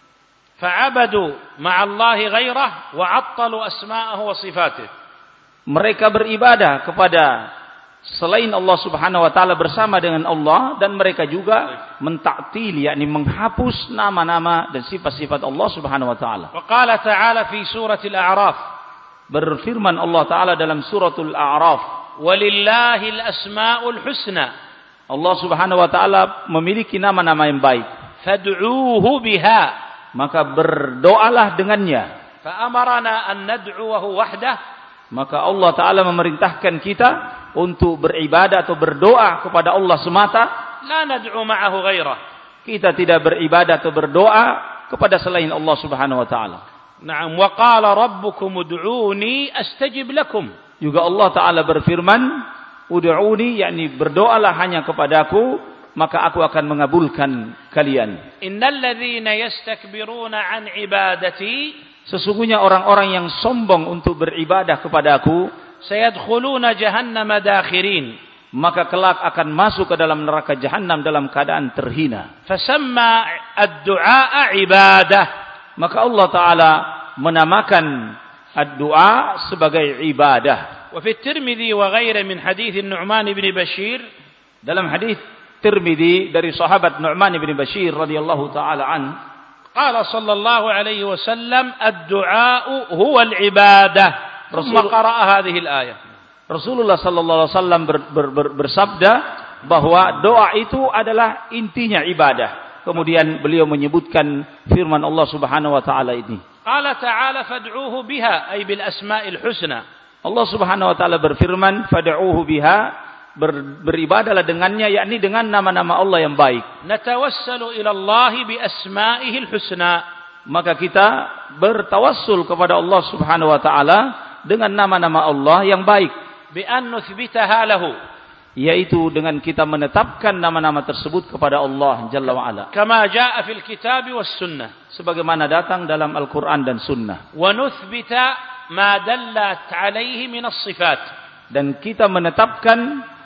A: Fa'abadu ma'allahi ghairah wa 'attalu asma'ahu wa sifatih.
B: Mereka beribadah kepada selain Allah Subhanahu wa taala bersama dengan Allah dan mereka juga mentaktil yakni menghapus nama-nama dan sifat-sifat Allah Subhanahu wa taala.
A: Wa qala ta'ala fi suratil a'raf,
B: berfirman Allah Ta'ala dalam suratul A'raf,
A: walillahil asma'ul husna.
B: Allah Subhanahu wa taala memiliki nama-nama yang baik.
A: Fad'uuhu biha,
B: maka berdoalah dengannya.
A: Fa amarna an nad'uhu wahdah,
B: maka Allah Ta'ala memerintahkan kita untuk beribadah atau berdoa kepada Allah semata.
A: La nad'u ma'ahu ghairah,
B: kita tidak beribadah atau berdoa kepada selain Allah Subhanahu wa taala.
A: Naam, wa qala rabbukum ud'uuni astajib lakum.
B: Juga Allah Ta'ala berfirman, ud'uuni, yakni berdoalah hanya kepadaku, maka aku akan mengabulkan kalian.
A: Innal ladzina yastakbiruna an ibadati,
B: sesungguhnya orang-orang yang sombong untuk beribadah kepadaku,
A: sayadkhuluna jahannama dakhirin,
B: maka kelak akan masuk ke dalam neraka jahanam dalam keadaan terhina.
A: Fasamma ad-du'a ibadah, maka
B: Allah Ta'ala menamakan ad-du'a sebagai ibadah.
A: Wa fi Tirmidzi wa ghairihi min hadits Nu'man bin Bashir,
B: dalam hadis Tirmidzi dari sahabat Nu'man bin Bashir radhiyallahu taala an,
A: qala sallallahu alaihi wasallam ad-du'a huwa al-ibadah. Thumma qara'a hadhihi al-ayah.
B: Rasulullah sallallahu alaihi wasallam ber, ber, ber, bersabda bahwa doa itu adalah intinya ibadah. Kemudian beliau menyebutkan firman Allah Subhanahu wa taala ini.
A: Qala ta'ala fad'uuhu biha ay bil asma'il husna.
B: Allah Subhanahu wa taala berfirman fad'uuhu biha, ber, beribadahlah dengannya yakni dengan nama-nama Allah yang baik.
A: Natawassalu ila Allah bi asma'ihil husna.
B: Maka kita bertawassul kepada Allah Subhanahu wa taala dengan nama-nama Allah yang baik.
A: Bi an nuthbitaha lahu,
B: yaitu dengan kita menetapkan nama-nama tersebut kepada Allah Jalla wa Ala.
A: Kama jaa fil kitab was sunnah,
B: sebagaimana datang dalam Al-Qur'an dan Sunnah.
A: Wa nuthbita ma dallat alaihi min as-sifat,
B: dan kita menetapkan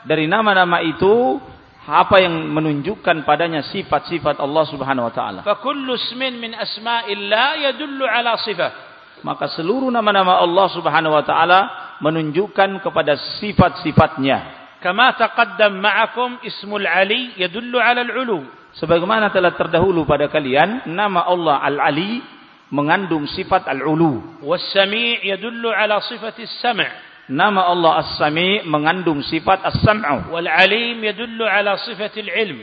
B: dari nama-nama itu apa yang menunjukkan padanya sifat-sifat Allah Subhanahu wa taala.
A: Fa kullu ismin min asma'illah yadullu ala sifah.
B: Maka seluruh nama-nama Allah Subhanahu wa taala menunjukkan kepada sifat-sifatnya.
A: Kama taqaddam ma'akum ismul Ali yadullu ala al-'ulu.
B: Sebagaimana telah terdahulu pada kalian, nama Allah Al-Ali mengandung sifat al-'ulu.
A: Was-Sami' yadullu ala sifati as-sam'.
B: Nama Allah As-Sami' mengandung sifat As-Sam'u.
A: Wal-Alim yadullu ala sifati al-'ilm.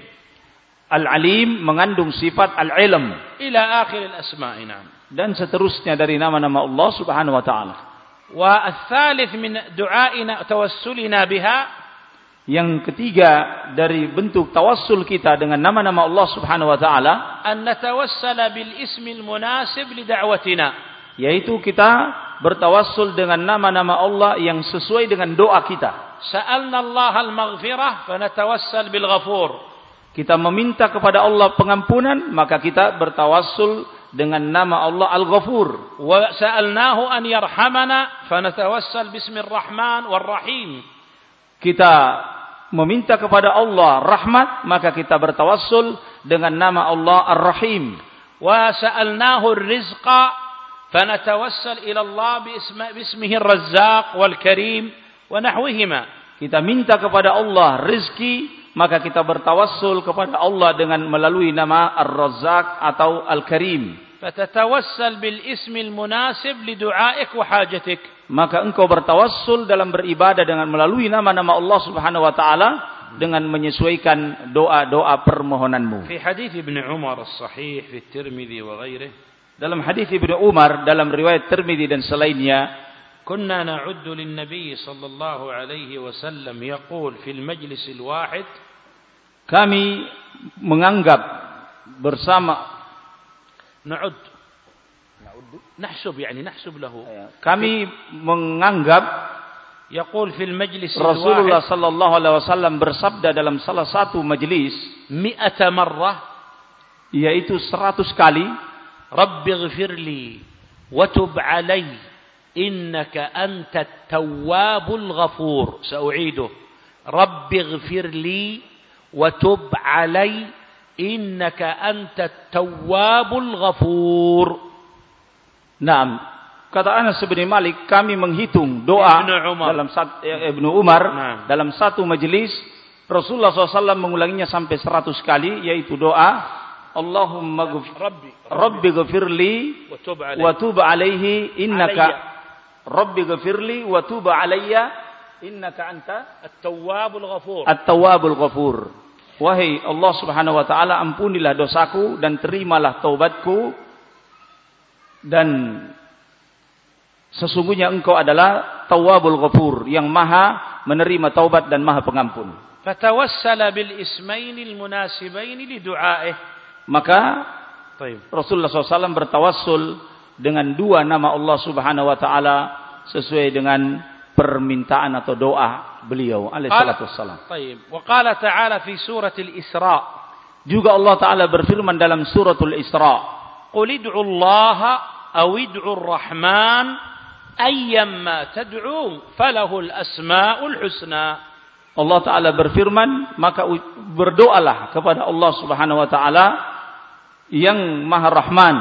B: Al-Alim mengandung sifat al-'ilm.
A: Ila akhir al-asma'. Na'am.
B: Dan seterusnya dari nama-nama Allah Subhanahu wa taala.
A: Wa ats-tsalits min du'aina tawassulina biha,
B: yang ketiga dari bentuk tawassul kita dengan nama-nama Allah Subhanahu wa taala,
A: an natawassala bil ismi al-munasib li da'watina,
B: yaitu kita bertawassul dengan nama-nama Allah yang sesuai dengan doa kita.
A: Sa'alna Allah al-maghfirah fa natawassal bil ghafur.
B: Kita meminta kepada Allah pengampunan, maka kita bertawassul dengan nama Allah Al-Ghafur.
A: Wa sa'alnahu an yarhamana fa natawassal bismir rahman war rahim.
B: Kita meminta kepada Allah rahmat, maka kita bertawassul dengan nama Allah Ar-Rahim.
A: Wa sa'alnahu ar-rizqa fa natawassal ila Allah bismihi ar-Razzaq wal Karim wa nahwihima.
B: Kita minta kepada Allah rezeki, maka kita bertawassul kepada Allah dengan melalui nama Ar-Razzaq atau Al-Karim.
A: Fatatawassal bil ismi al-munasib li du'aik wa hajatik.
B: Maka engkau bertawassul dalam beribadah dengan melalui nama-nama Allah Subhanahu wa taala dengan menyesuaikan doa-doa permohonanmu.
A: Fi hadits Ibnu Umar as-sahih fi Tirmidzi wa ghairihi.
B: Dalam hadis Ibnu Umar dalam riwayat Tirmidzi dan selainnya,
A: kunna na'uddu lin-nabiy sallallahu alaihi wasallam yaqul fil majlis al-wahid,
B: kami menganggap bersama
A: na'ud na'ud nahsub yani nahsub lahu,
B: kami menganggap
A: yaqul fil majlis
B: Rasulullah sallallahu alaihi wasallam bersabda dalam salah satu majlis
A: mi'ata marrah,
B: yaitu seratus kali,
A: rabbighfirli wa tub alayya innaka antat tawwabul ghafur. Sa'u'iduh, rabbighfirli wa tub alayya innaka antat tawwabul ghafur.
B: Naam, kata Anas bin Malik, kami menghitung doa
A: Ibnu Umar.
B: dalam satu, Ibnu Umar
A: nah.
B: dalam satu majelis Rasulullah shallallahu alaihi wasallam mengulanginya sampai seratus kali, yaitu doa Allahumma ghfir Rabbi Rabbi ghfirli wa tub alaihi innaka Rabbi ghfirli wa tub alayya innaka anta
A: at-tawwabul ghafur.
B: At-tawwabul ghafur. Wahai Allah Subhanahu wa taala, ampunilah dosaku dan terimalah taubatku, dan sesungguhnya engkau adalah Tawwabul Ghafur, yang maha menerima taubat dan maha pengampun.
A: Fatawassala bil ismain al munasibain li du'aih.
B: Maka
A: Taib. Rasulullah
B: shallallahu alaihi wasallam bertawassul dengan dua nama Allah Subhanahu wa taala sesuai dengan permintaan atau doa beliau alaihi salatu wassalam.
A: Taib. Wa qala ta'ala fi suratil Isra.
B: Juga Allah taala berfirman dalam suratul Isra,
A: qul id'u Allah aw id'u ar-Rahman ayyamma tad'u falahul asmaul husna.
B: Allah taala berfirman, maka berdoalah kepada Allah Subhanahu wa taala yang Maha Rahman.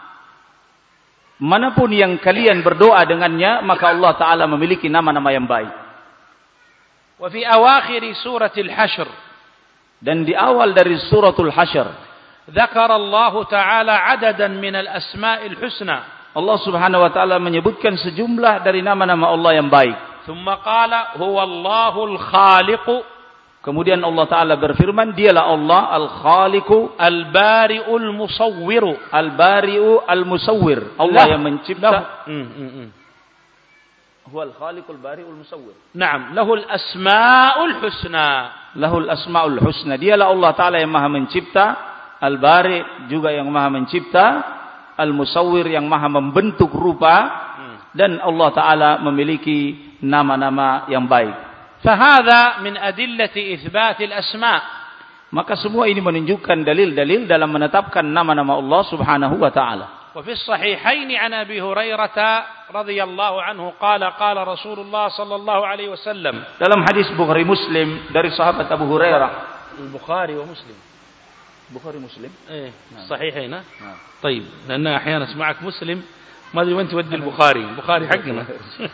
B: Manapun yang kalian berdoa dengannya, maka Allah taala memiliki nama-nama yang baik.
A: Wa fi awakhir suratil Hashr,
B: dan di awal dari suratul Hashr,
A: dzakara Allah taala adadan min al-asma'il husna.
B: Allah Subhanahu wa taala menyebutkan sejumlah dari nama-nama Allah yang baik.
A: Thumma qala huwa Allahul Khaliq.
B: Kemudian Allah taala berfirman, dialah Allah Al-Khaliq,
A: Al-Bari'ul Musawwir.
B: Al-Bari'u Al-Musawwir. Allah yang mencipta.
A: Mm, mm, mm.
B: Huwa Al-Khaliqul Bari'ul Musawwir.
A: Naam, lahul asma'ul husna.
B: Lahul asma'ul husna. Dialah Allah taala yang maha mencipta, Al-Bari' juga yang maha mencipta, Al-Musawwir yang maha membentuk rupa, hmm. dan Allah taala memiliki nama-nama yang baik.
A: Fahadha min adillati itsbatil asma'.
B: Maka semua ini menunjukkan dalil-dalil dalam menetapkan nama-nama Allah Subhanahu wa taala.
A: وفي الصحيحين عن أبي هريرة رضي الله عنه قال قال رسول الله صلى الله عليه وسلم.
B: Dalam hadis Bukhari Muslim dari sahabat Abu Hurairah.
A: البخاري ومسلم.
B: Bukhari Muslim.
A: إيه صحيحين. نعم. طيب لأن أحيانا أسمعك مسلم ما أدري وين تودي البخاري. البخاري حقنا.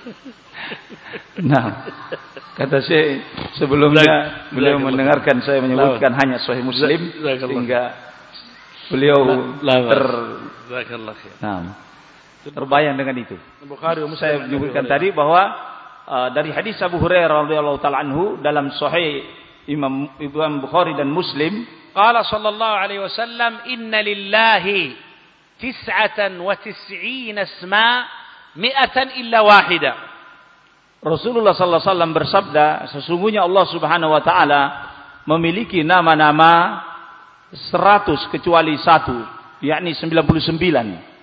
B: Nah, kata saya sebelumnya beliau mendengarkan saya menyebutkan hanya Sahih Muslim sehingga beliau ter nah, terbayang dengan itu. Saya menyebutkan tadi bahwa uh, dari hadis Abu Hurairah radhiyallahu taala anhu dalam Sahih Imam Imam Bukhari dan Muslim,
A: qala sallallahu alaihi wasallam inna lillahi tis'atan wa tis'ina isma mi'atan illa wahida.
B: Rasulullah sallallahu alaihi wasallam bersabda, sesungguhnya Allah Subhanahu wa taala memiliki nama-nama seratus kecuali satu, yakni sembilan puluh sembilan.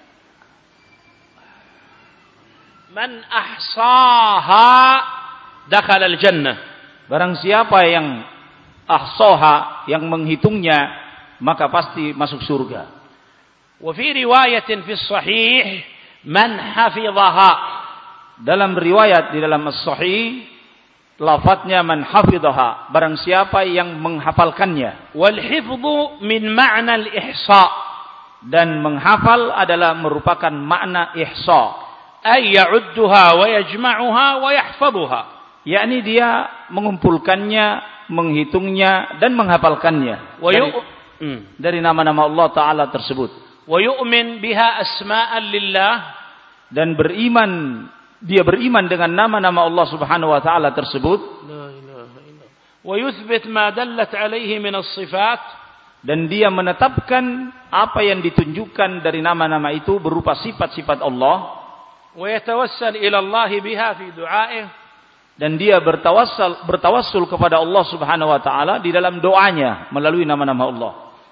A: Man ahsaha dakhala al-jannah.
B: Barang siapa yang ahsaha, yang menghitungnya, maka pasti masuk surga.
A: Wa fi riwayatin fi sahih man hafidhaha.
B: Dalam riwayat di dalam as-sahih lafadznya man hafidhaha, barang siapa yang menghafalkannya.
A: Wal hifdhu min ma'na al-ihsa,
B: dan menghafal adalah merupakan makna ihsa,
A: ay ya'udduha wa yajma'uha wa yahfadhuha,
B: yakni dia mengumpulkannya, menghitungnya dan menghafalkannya dari, dari nama-nama Allah taala tersebut.
A: Wa yu'min biha asma'an lillah, dan
B: beriman dia beriman dengan nama-nama Allah Subhanahu wa taala tersebut.
A: La ilaha illallah. Wa yuthbit ma dallat alaihi min as-sifat,
B: dan dia menetapkan apa yang ditunjukkan dari nama-nama itu berupa sifat-sifat Allah.
A: Wa yatawassal ila Allah biha fi du'aih,
B: dan dia bertawassul bertawassul kepada Allah Subhanahu wa taala di dalam doanya melalui nama-nama Allah.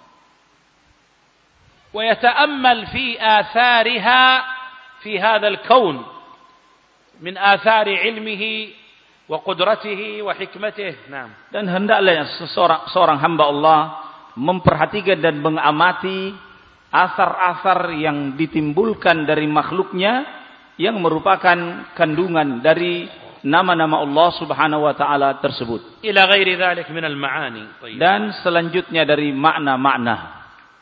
A: Wa yata'ammal fi athariha fi hadzal kaun min athari ilmihi wa qudratihi wa hikmatihi. Naam.
B: Dan hendaklah seseorang seorang hamba Allah memperhatikan dan mengamati asar-asar yang ditimbulkan dari makhluknya yang merupakan kandungan dari nama-nama Allah Subhanahu wa taala tersebut.
A: Ila ghairi dzalik min al-ma'ani.
B: Dan selanjutnya dari makna-makna.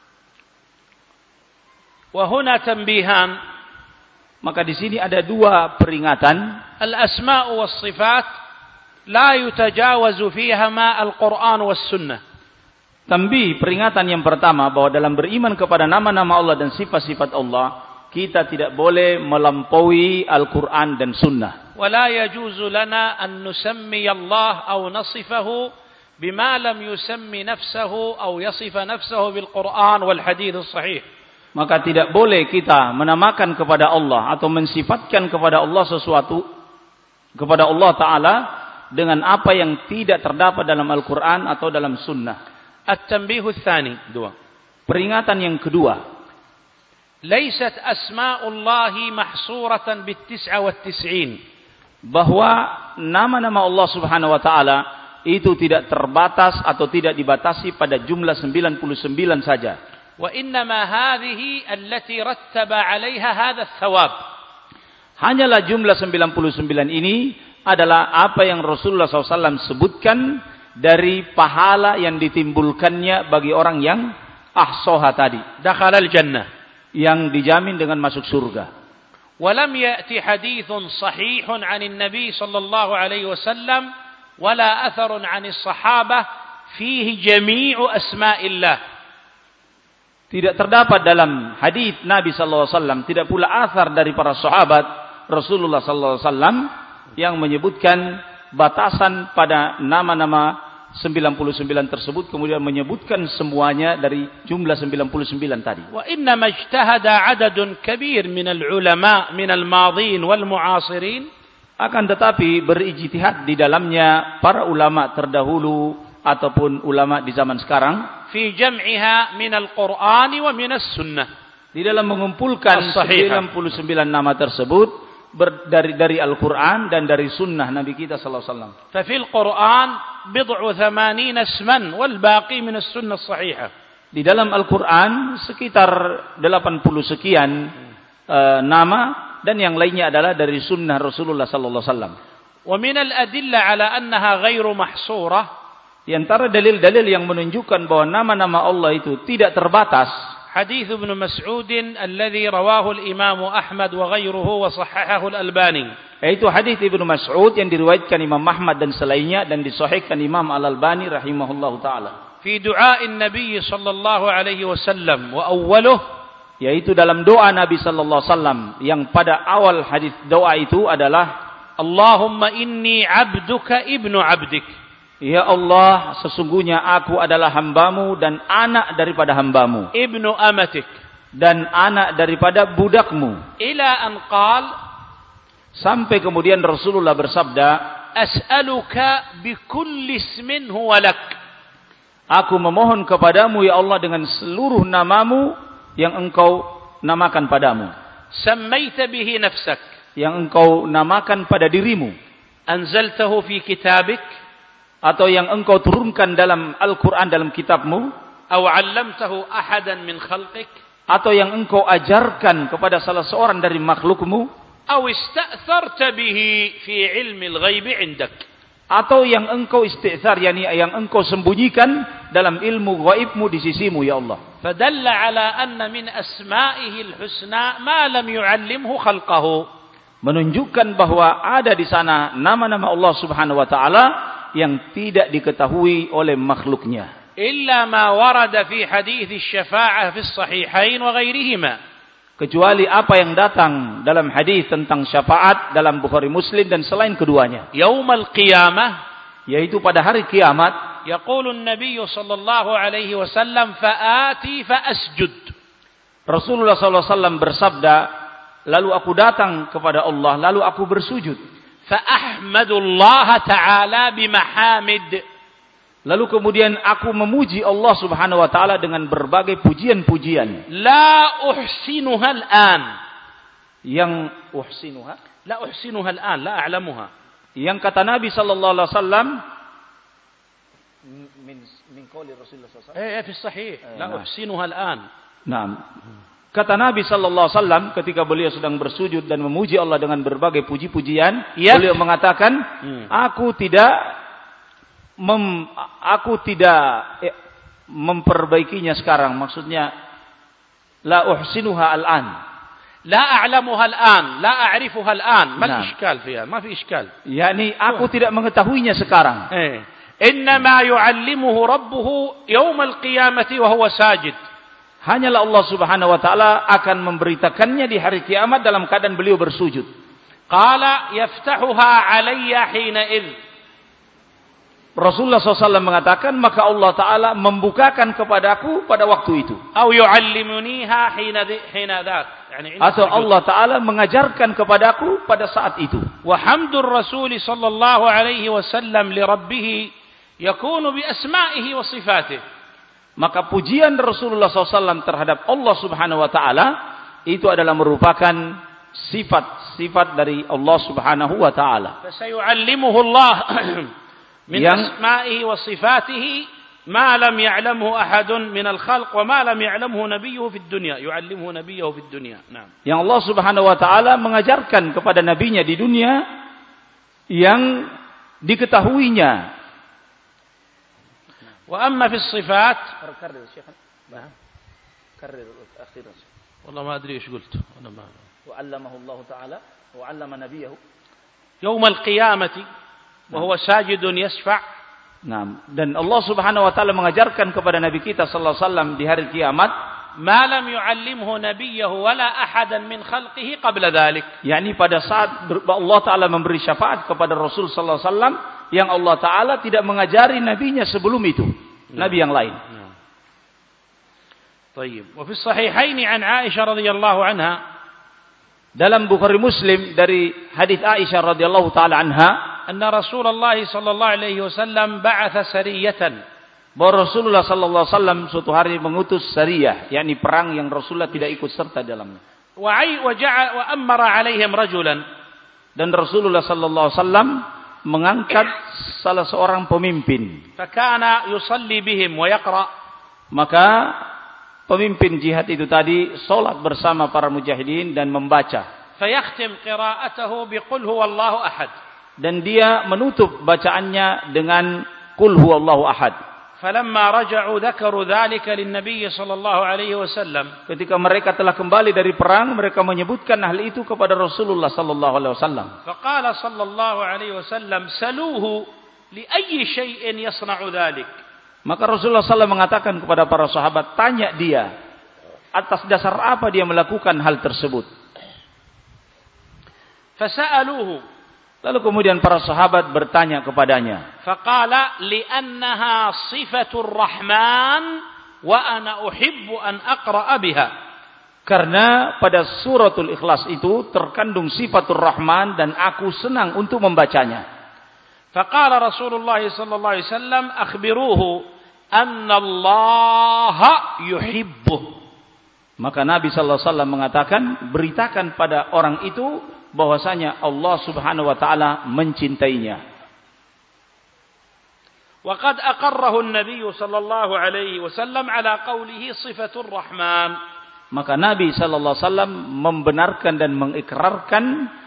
A: Wa huna tanbihan,
B: maka di sini ada dua peringatan.
A: Al-asma'u was-sifat la yutajawazu fiha ma al-Qur'an was-sunnah.
B: Tanbih, peringatan yang pertama bahwa dalam beriman kepada nama-nama Allah dan sifat-sifat Allah, kita tidak boleh melampaui Al-Qur'an dan sunnah.
A: Wa la yajuzu lana an nusammi Allah aw nasifahu bima lam yusammi nafsahu aw yasifa nafsahu bil Qur'an wal hadits as-sahih.
B: Maka tidak boleh kita menamakan kepada Allah atau mensifatkan kepada Allah sesuatu, kepada Allah Ta'ala, dengan apa yang tidak terdapat dalam Al-Quran atau dalam Sunnah.
A: At-tanbihu tsani, dua.
B: Peringatan yang kedua.
A: Laysat asma'ullahi mahsuratan bit-tis'a wat-tis'in.
B: Bahwa nama-nama Allah Subhanahu wa Ta'ala itu tidak terbatas atau tidak dibatasi pada jumlah sembilan puluh sembilan saja.
A: وإنما هذه التي رتب عليها هذا الثواب.
B: Hanyalah jumlah sembilan puluh sembilan ini adalah apa yang Rasulullah shallallahu alaihi wasallam sebutkan dari pahala yang ditimbulkannya bagi orang yang ahsaha tadi.
A: Dakhala al-jannah,
B: yang dijamin dengan masuk surga.
A: Walam ya'ti hadithun sahihun 'anil Nabi sallallahu alaihi wasallam wala atharun 'anil sahabah fihi jami'u asma'illah.
B: Tidak terdapat dalam hadis Nabi sallallahu alaihi wasallam, tidak pula athar dari para sahabat Rasulullah sallallahu alaihi wasallam yang menyebutkan batasan pada nama-nama sembilan puluh sembilan tersebut, kemudian menyebutkan semuanya dari jumlah sembilan puluh sembilan tadi.
A: Wa inna majtahada 'adadun kabir min al-ulama min al-madhin wal mu'asirin,
B: akan tetapi berijtihad di dalamnya para ulama terdahulu ataupun ulama di zaman sekarang,
A: fi jam'iha min al-Qur'ani wa min as-sunnah,
B: di dalam mengumpulkan sembilan puluh sembilan nama tersebut ber, dari dari Al-Qur'an dan dari sunnah Nabi kita sallallahu alaihi wasallam.
A: Fa fil Qur'an bid'u thamanina isman wal baqi min as-sunnah as-sahihah.
B: Di dalam Al-Quran sekitar delapan puluh sekian uh, nama dan yang lainnya adalah dari sunnah Rasulullah sallallahu alaihi wasallam.
A: Wa min al-adilla ala annaha ghairu mahsurah,
B: di antara dalil-dalil yang menunjukkan bahwa nama-nama Allah itu tidak terbatas.
A: Hadis Ibnu Mas'ud alladhi rawahu al-Imam Ahmad wa ghairuhu wa sahhahahu al-Albani.
B: Yaitu hadis Ibnu Mas'ud yang diriwayatkan Imam Ahmad dan selainnya dan disahihkan Imam Al-Albani rahimahullahu taala.
A: في دعاء النبي صلى الله عليه وسلم وأوله,
B: yaitu dalam doa Nabi sallallahu alaihi wasallam yang pada awal hadis doa itu adalah
A: Allahumma inni abduka ibnu abdik.
B: Ya Allah, sesungguhnya aku adalah hambamu dan anak daripada hambamu.
A: Ibnu amatik,
B: dan anak daripada budakmu.
A: Ila an qal,
B: sampai kemudian Rasulullah bersabda,
A: as'aluka bikulli ismin huwa lak.
B: Aku memohon kepadamu ya Allah dengan seluruh namamu yang engkau namakan padamu.
A: Sammaita bihi nafsak,
B: yang engkau namakan pada dirimu.
A: Anzaltahu fi kitabik,
B: atau yang engkau turunkan dalam Al-Quran dalam kitabmu.
A: Aw 'allamtahu ahadan min khalqik,
B: atau yang engkau ajarkan kepada salah seorang dari makhlukmu.
A: Aw ista'tharta bihi fi ilmi al-ghaib 'indak,
B: atau yang engkau isti'thar, yakni yang engkau sembunyikan dalam ilmu ghaibmu di sisimu ya Allah.
A: Fadalla ala anna min asma'ihi al-husna ma lam yu'allimhu khalqahu,
B: menunjukkan bahwa ada di sana nama-nama Allah Subhanahu wa taala yang tidak diketahui oleh makhluknya.
A: Illa ma warada fi hadits asy-syafa'ah fi as-sahihain wa ghairihima,
B: kecuali apa yang datang dalam hadis tentang syafaat dalam Bukhari Muslim dan selain keduanya.
A: Yaumal qiyamah,
B: yaitu pada hari kiamat,
A: yaqulu an-nabiy sallallahu alaihi wasallam fa'ati fa'asjud.
B: Rasulullah sallallahu alaihi wasallam bersabda, lalu aku datang kepada Allah lalu aku bersujud.
A: Fa'ahmadullah ta'ala bimahamid,
B: lalu kemudian aku memuji Allah Subhanahu wa taala dengan berbagai pujian-pujian.
A: La uhsinuha al-an,
B: yang uhsinuha,
A: la uhsinuha al-an, la a'lamuha.
B: Yang kata Nabi sallallahu alaihi wasallam min min qouli Rasulullah sallallahu alaihi wasallam.
A: Eh, fi sahih, la uhsinuha al-an.
B: Naam. Kata Nabi sallallahu alaihi wasallam ketika beliau sedang bersujud dan memuji Allah dengan berbagai puji-pujian, ya. Beliau mengatakan, hmm. aku tidak Mem, aku tidak eh, memperbaikinya sekarang. Maksudnya la uhsinuha al-an,
A: la a'lamuha al-an, la a'rifuha al-an. Ma iskal fiha, ma fi iskal.
B: Yani aku oh. tidak mengetahuinya sekarang.
A: Eh. Innama yu'allimuhu rabbuhu yawm al-qiyamati wa huwa sajid.
B: Hanyalah Allah Subhanahu wa taala akan memberitakannya di hari kiamat dalam keadaan beliau bersujud.
A: Qala yaftahuha 'alayya hina id.
B: Rasulullah sallallahu alaihi wasallam mengatakan, maka Allah Ta'ala membukakan kepadaku pada waktu itu. Atau Allah Ta'ala mengajarkan kepadaku pada saat itu.
A: Wa hamdur Rasul sallallahu alaihi wasallam li rabbih yakunu bi asma'ihi wa sifatihi.
B: Maka pujian Rasulullah sallallahu alaihi wasallam terhadap Allah Subhanahu wa Ta'ala itu adalah merupakan sifat-sifat dari Allah Subhanahu wa Ta'ala.
A: Fasayu'allimuhu Allah min
B: yang,
A: asma'ihi wa sifatihi ma lam ya'lamhu ahadun min al-khalq wa ma lam ya'lamhu nabiyyuhu fid dunya, yu'allimuhu nabiyyuhu fid dunya. Naam.
B: Yang Allah Subhanahu wa taala mengajarkan kepada nabinya di dunia yang diketahuinya.
A: Wa amma fi sifat, karrir Syekh. Naam. Karrir akhir. Wallah ma adri ايش قلت. Ana ma.
B: Wa 'allamahu Allah taala wa 'allama nabiyahu
A: yawm al-qiyamati وهو ساجد يشفع.
B: Nah, dan Allah Subhanahu wa taala mengajarkan kepada nabi kita sallallahu alaihi wasallam di hari kiamat
A: ma lam yu'allimhu nabiyyahu wala ahadan min khalqihi qabla dhalik.
B: Yani pada saat Allah taala memberi syafaat kepada Rasul sallallahu alaihi wasallam yang Allah taala tidak mengajari nabinya sebelum itu, nah. nabi yang lain. Nah.
A: Baik. Wa fi sahihain an Aisyah radhiyallahu anha,
B: dalam Bukhari Muslim dari hadis Aisyah radhiyallahu taala anha,
A: anna Rasulullah sallallahu alaihi wasallam ba'atha sariyatan,
B: bahwa Rasulullah sallallahu alaihi wasallam suatu hari mengutus sariyah, yakni perang yang Rasulullah tidak ikut serta dalamnya.
A: Wa ay wa ja'a wa amara alaihim rajulan,
B: dan Rasulullah sallallahu alaihi wasallam mengangkat salah seorang pemimpin.
A: Fakana yusalli bihim wa yaqra,
B: Maka pemimpin jihad itu tadi salat bersama para mujahidin dan membaca.
A: فيختم قراءته بقل هو الله أحد.
B: Dan dia menutup bacaannya dengan qul huwallahu ahad.
A: فلما رجعوا ذكروا ذلك للنبي صلى الله عليه وسلم.
B: Ketika mereka telah kembali dari perang, mereka menyebutkan hal itu kepada Rasulullah sallallahu alaihi wasallam.
A: فقال صلى الله عليه وسلم سلوه لأي شيء يصنع ذلك.
B: Maka Rasulullah sallallahu alaihi wasallam mengatakan kepada para sahabat, tanya dia atas dasar apa dia melakukan hal tersebut.
A: فسألوه.
B: Lalu kemudian para sahabat bertanya kepadanya.
A: Faqala li'annaha sifatur rahman wa ana uhibbu an aqra'a biha.
B: Karena pada suratul Ikhlas itu terkandung sifatur rahman dan aku senang untuk membacanya.
A: Faqala Rasulullah sallallahu alaihi wasallam akhbiruhu anna Allah yuhibbuh.
B: Maka Nabi sallallahu alaihi wasallam mengatakan, beritakan pada orang itu bahwasanya Allah Subhanahu wa taala mencintainya.
A: Wa qad aqarrahu an-nabiy sallallahu alaihi wasallam ala qawlihi sifatur rahman.
B: Maka Nabi sallallahu alaihi wasallam membenarkan dan mengikrarkan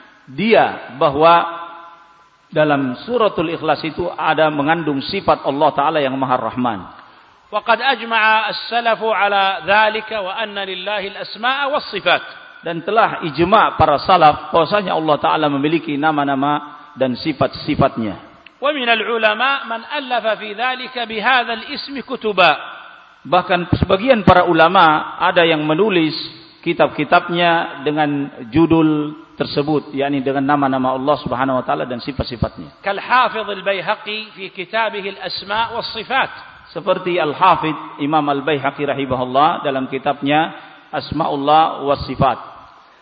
B: dia bahwa dalam suratul Ikhlas itu ada mengandung sifat Allah taala yang Maha Rahman.
A: Wa qad ajma'a as-salafu ala dhalika wa anna lillahi al-asma'a was-sifat.
B: Dan telah ijma' para salaf bahwasanya Allah taala memiliki nama-nama dan sifat-sifatnya.
A: Wa min al-ulama man allafa fi dhalika bihadha al-ism kutuba.
B: Bahkan sebagian para ulama ada yang menulis kitab-kitabnya dengan judul tersebut, yakni dengan nama-nama Allah Subhanahu wa taala dan sifat-sifatnya.
A: Kal Hafidh al-Baihaqi fi kitabih al-asma' was-sifat.
B: Seperti Al-Hafidh Imam Al-Baihaqi rahimahullah dalam kitabnya Asma'ullah was-Sifat.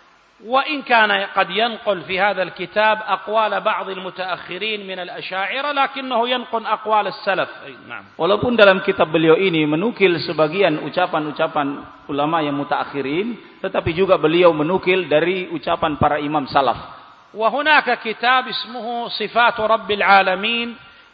A: وإن كان قد ينقل في هذا الكتاب أقوال بعض المتأخرين من الأشاعرة لكنه ينقل أقوال السلف. نعم.
B: Walaupun dalam kitab beliau ini menukil sebagian ucapan-ucapan ulama yang mutaakhirin, tetapi juga beliau menukil dari ucapan para imam salaf.
A: وهناك كتاب اسمه صفات رب العالمين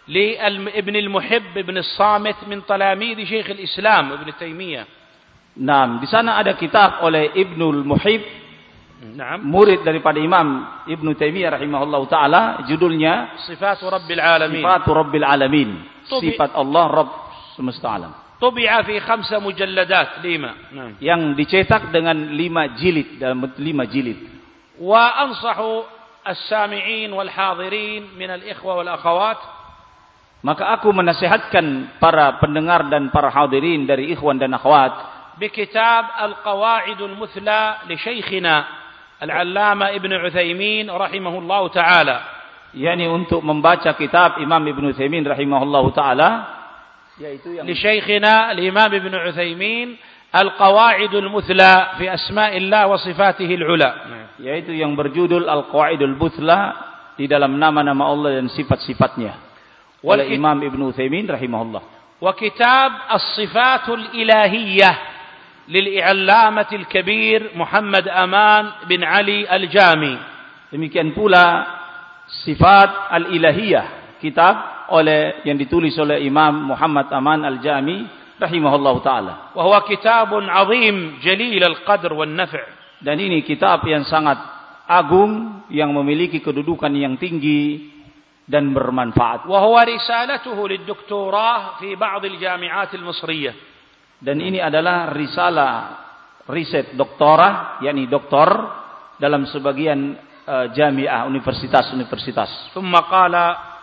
A: لابن المحب ابن الصامت من تلاميذ شيخ الإسلام ابن تيمية.
B: Nah, di sana ada kitab oleh Ibnul Muhib,
A: Naam.
B: murid daripada Imam Ibnu Taimiyah rahimahullahu taala, judulnya
A: Sifatu Rabbil Alamin.
B: Sifatu Rabbil Alamin. Sifat Allah Rabb semesta alam.
A: Tubi'a fi khamsa mujalladat, lima. Naam.
B: Yang dicetak dengan lima jilid, dalam lima jilid.
A: Wa ansahu as-sami'in wal hadirin min al-ikhwa wal akhawat.
B: Maka aku menasihatkan para pendengar dan para hadirin dari ikhwan dan akhwat
A: بكتاب القواعد المثلى لشيخنا العلامة ابن عثيمين رحمه الله تعالى.
B: Yani untuk membaca kitab Imam Ibn Utsaimin rahimahullah taala, yaitu yang
A: لشيخنا الإمام ابن عثيمين القواعد المثلى في أسماء الله وصفاته العلى.
B: Yaitu yang berjudul Al-Qawaidul Muthla di dalam nama-nama Allah dan sifat-sifatnya. Oleh Imam Ibn Utsaimin rahimahullah.
A: وكتاب الصفات الإلهية للعلامة الكبير محمد أمان بن علي الجامي.
B: Demikian pula Sifat Al-Ilahiyah, kitab oleh yang ditulis oleh Imam Muhammad Aman Al-Jami rahimahullah taala.
A: Wa huwa kitabun 'azim jalil al-qadr wan naf'.
B: Dan ini kitab yang sangat agung yang memiliki kedudukan yang tinggi dan bermanfaat.
A: Wa huwa risalatuhu lid-doktorah fi ba'd al-jami'at al-misriyah.
B: Dan ini adalah risalah riset doktorah, yakni doktor dalam sebagian uh, jamiah, universitas-universitas.
A: Thumma qala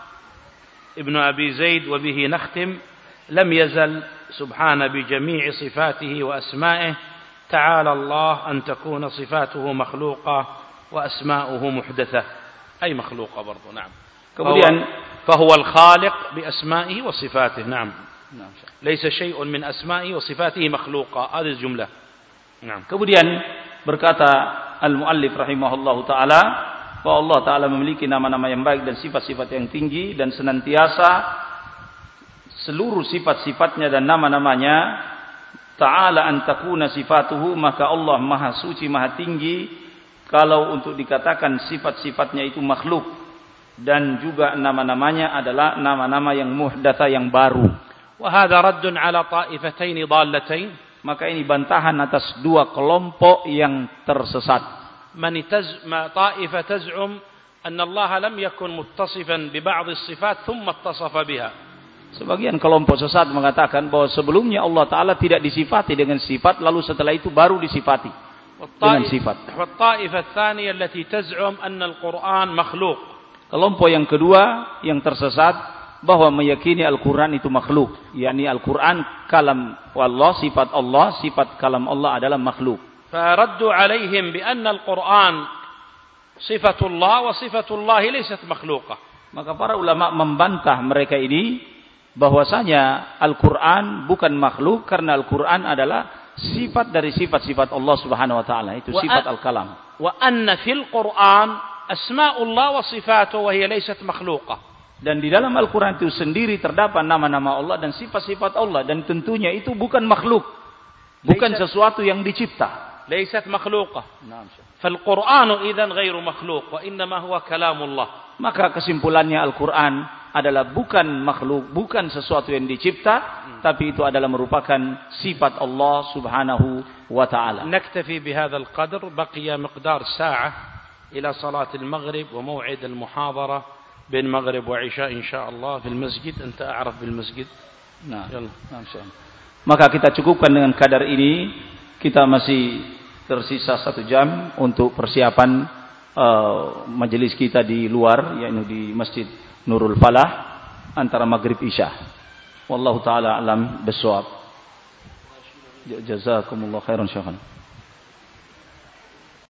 A: Ibn Abi Zaid wa bihi nakhtim lam yazal subhana bi jami'i sifatihi wa asma'ihi ta'ala Allah an takuna sifatuhu makhluqah wa asma'uhu muhdathah ay makhluqah برضو. نعم.
B: Kemudian
A: فهو الخالق بأسمائه وصفاته. نعم. ليس شيء من أسمائه وصفاته مخلوقا. هذه الجملة. نعم.
B: Kemudian berkata al-muallif rahimahullahu taala bahwa Allah taala memiliki nama-nama yang baik dan sifat-sifat yang tinggi, dan senantiasa seluruh sifat-sifatnya dan nama-namanya ta'ala an takuna sifatuhu, maka Allah maha suci maha tinggi kalau untuk dikatakan sifat-sifatnya itu makhluk, dan juga nama-namanya adalah nama-nama yang muhdatsa yang baru.
A: وهذا رد على طائفتين ضالتين.
B: Maka ini bantahan atas dua kelompok yang tersesat.
A: من تز... ما طائفة تزعم أن الله لم يكن متصفا ببعض الصفات ثم اتصف بها.
B: Sebagian kelompok sesat mengatakan bahwa sebelumnya Allah Ta'ala tidak disifati dengan sifat, lalu setelah itu baru disifati dengan sifat.
A: والطائفة الثانية التي تزعم أن القرآن مخلوق.
B: Kelompok yang kedua yang tersesat bahwa meyakini Al-Quran itu makhluk, yakni Al-Quran kalam Allah, sifat Allah, sifat kalam Allah adalah makhluk.
A: فردوا عليهم بأن القرآن صفة الله وصفة الله ليست مخلوقة.
B: Maka para ulama membantah mereka ini bahwasanya Al-Quran bukan makhluk karena Al-Quran adalah sifat dari sifat-sifat Allah Subhanahu wa taala, itu sifat Al-Kalam.
A: Wa anna fil Quran asma'ullah wa sifatuhu wa hiya laysat makhluqah.
B: Dan di dalam Al-Quran itu sendiri terdapat nama-nama Allah dan sifat-sifat Allah, dan tentunya itu bukan makhluk, bukan sesuatu yang dicipta.
A: Laysat makhluqah. Naam. Fal Qur'anu idzan ghairu makhluq wa innama huwa kalamullah.
B: Maka kesimpulannya Al-Quran adalah bukan makhluk, bukan sesuatu yang dicipta, hmm. tapi itu adalah merupakan sifat Allah Subhanahu wa taala.
A: Naktafi bihadzal qadr, baqiya miqdar sa'ah ila salat al-maghrib wa maw'id al-muhadharah بين مغرب وعشاء إن شاء الله في المسجد. أنت أعرف بالمسجد.
B: Nah, nah, maka kita cukupkan dengan kadar ini. Kita masih tersisa satu jam untuk persiapan uh, majelis kita di luar, yaitu di Masjid Nurul Falah antara maghrib isya. Wallahu taala alam bisawab. Jazakumullah khairan syekhan.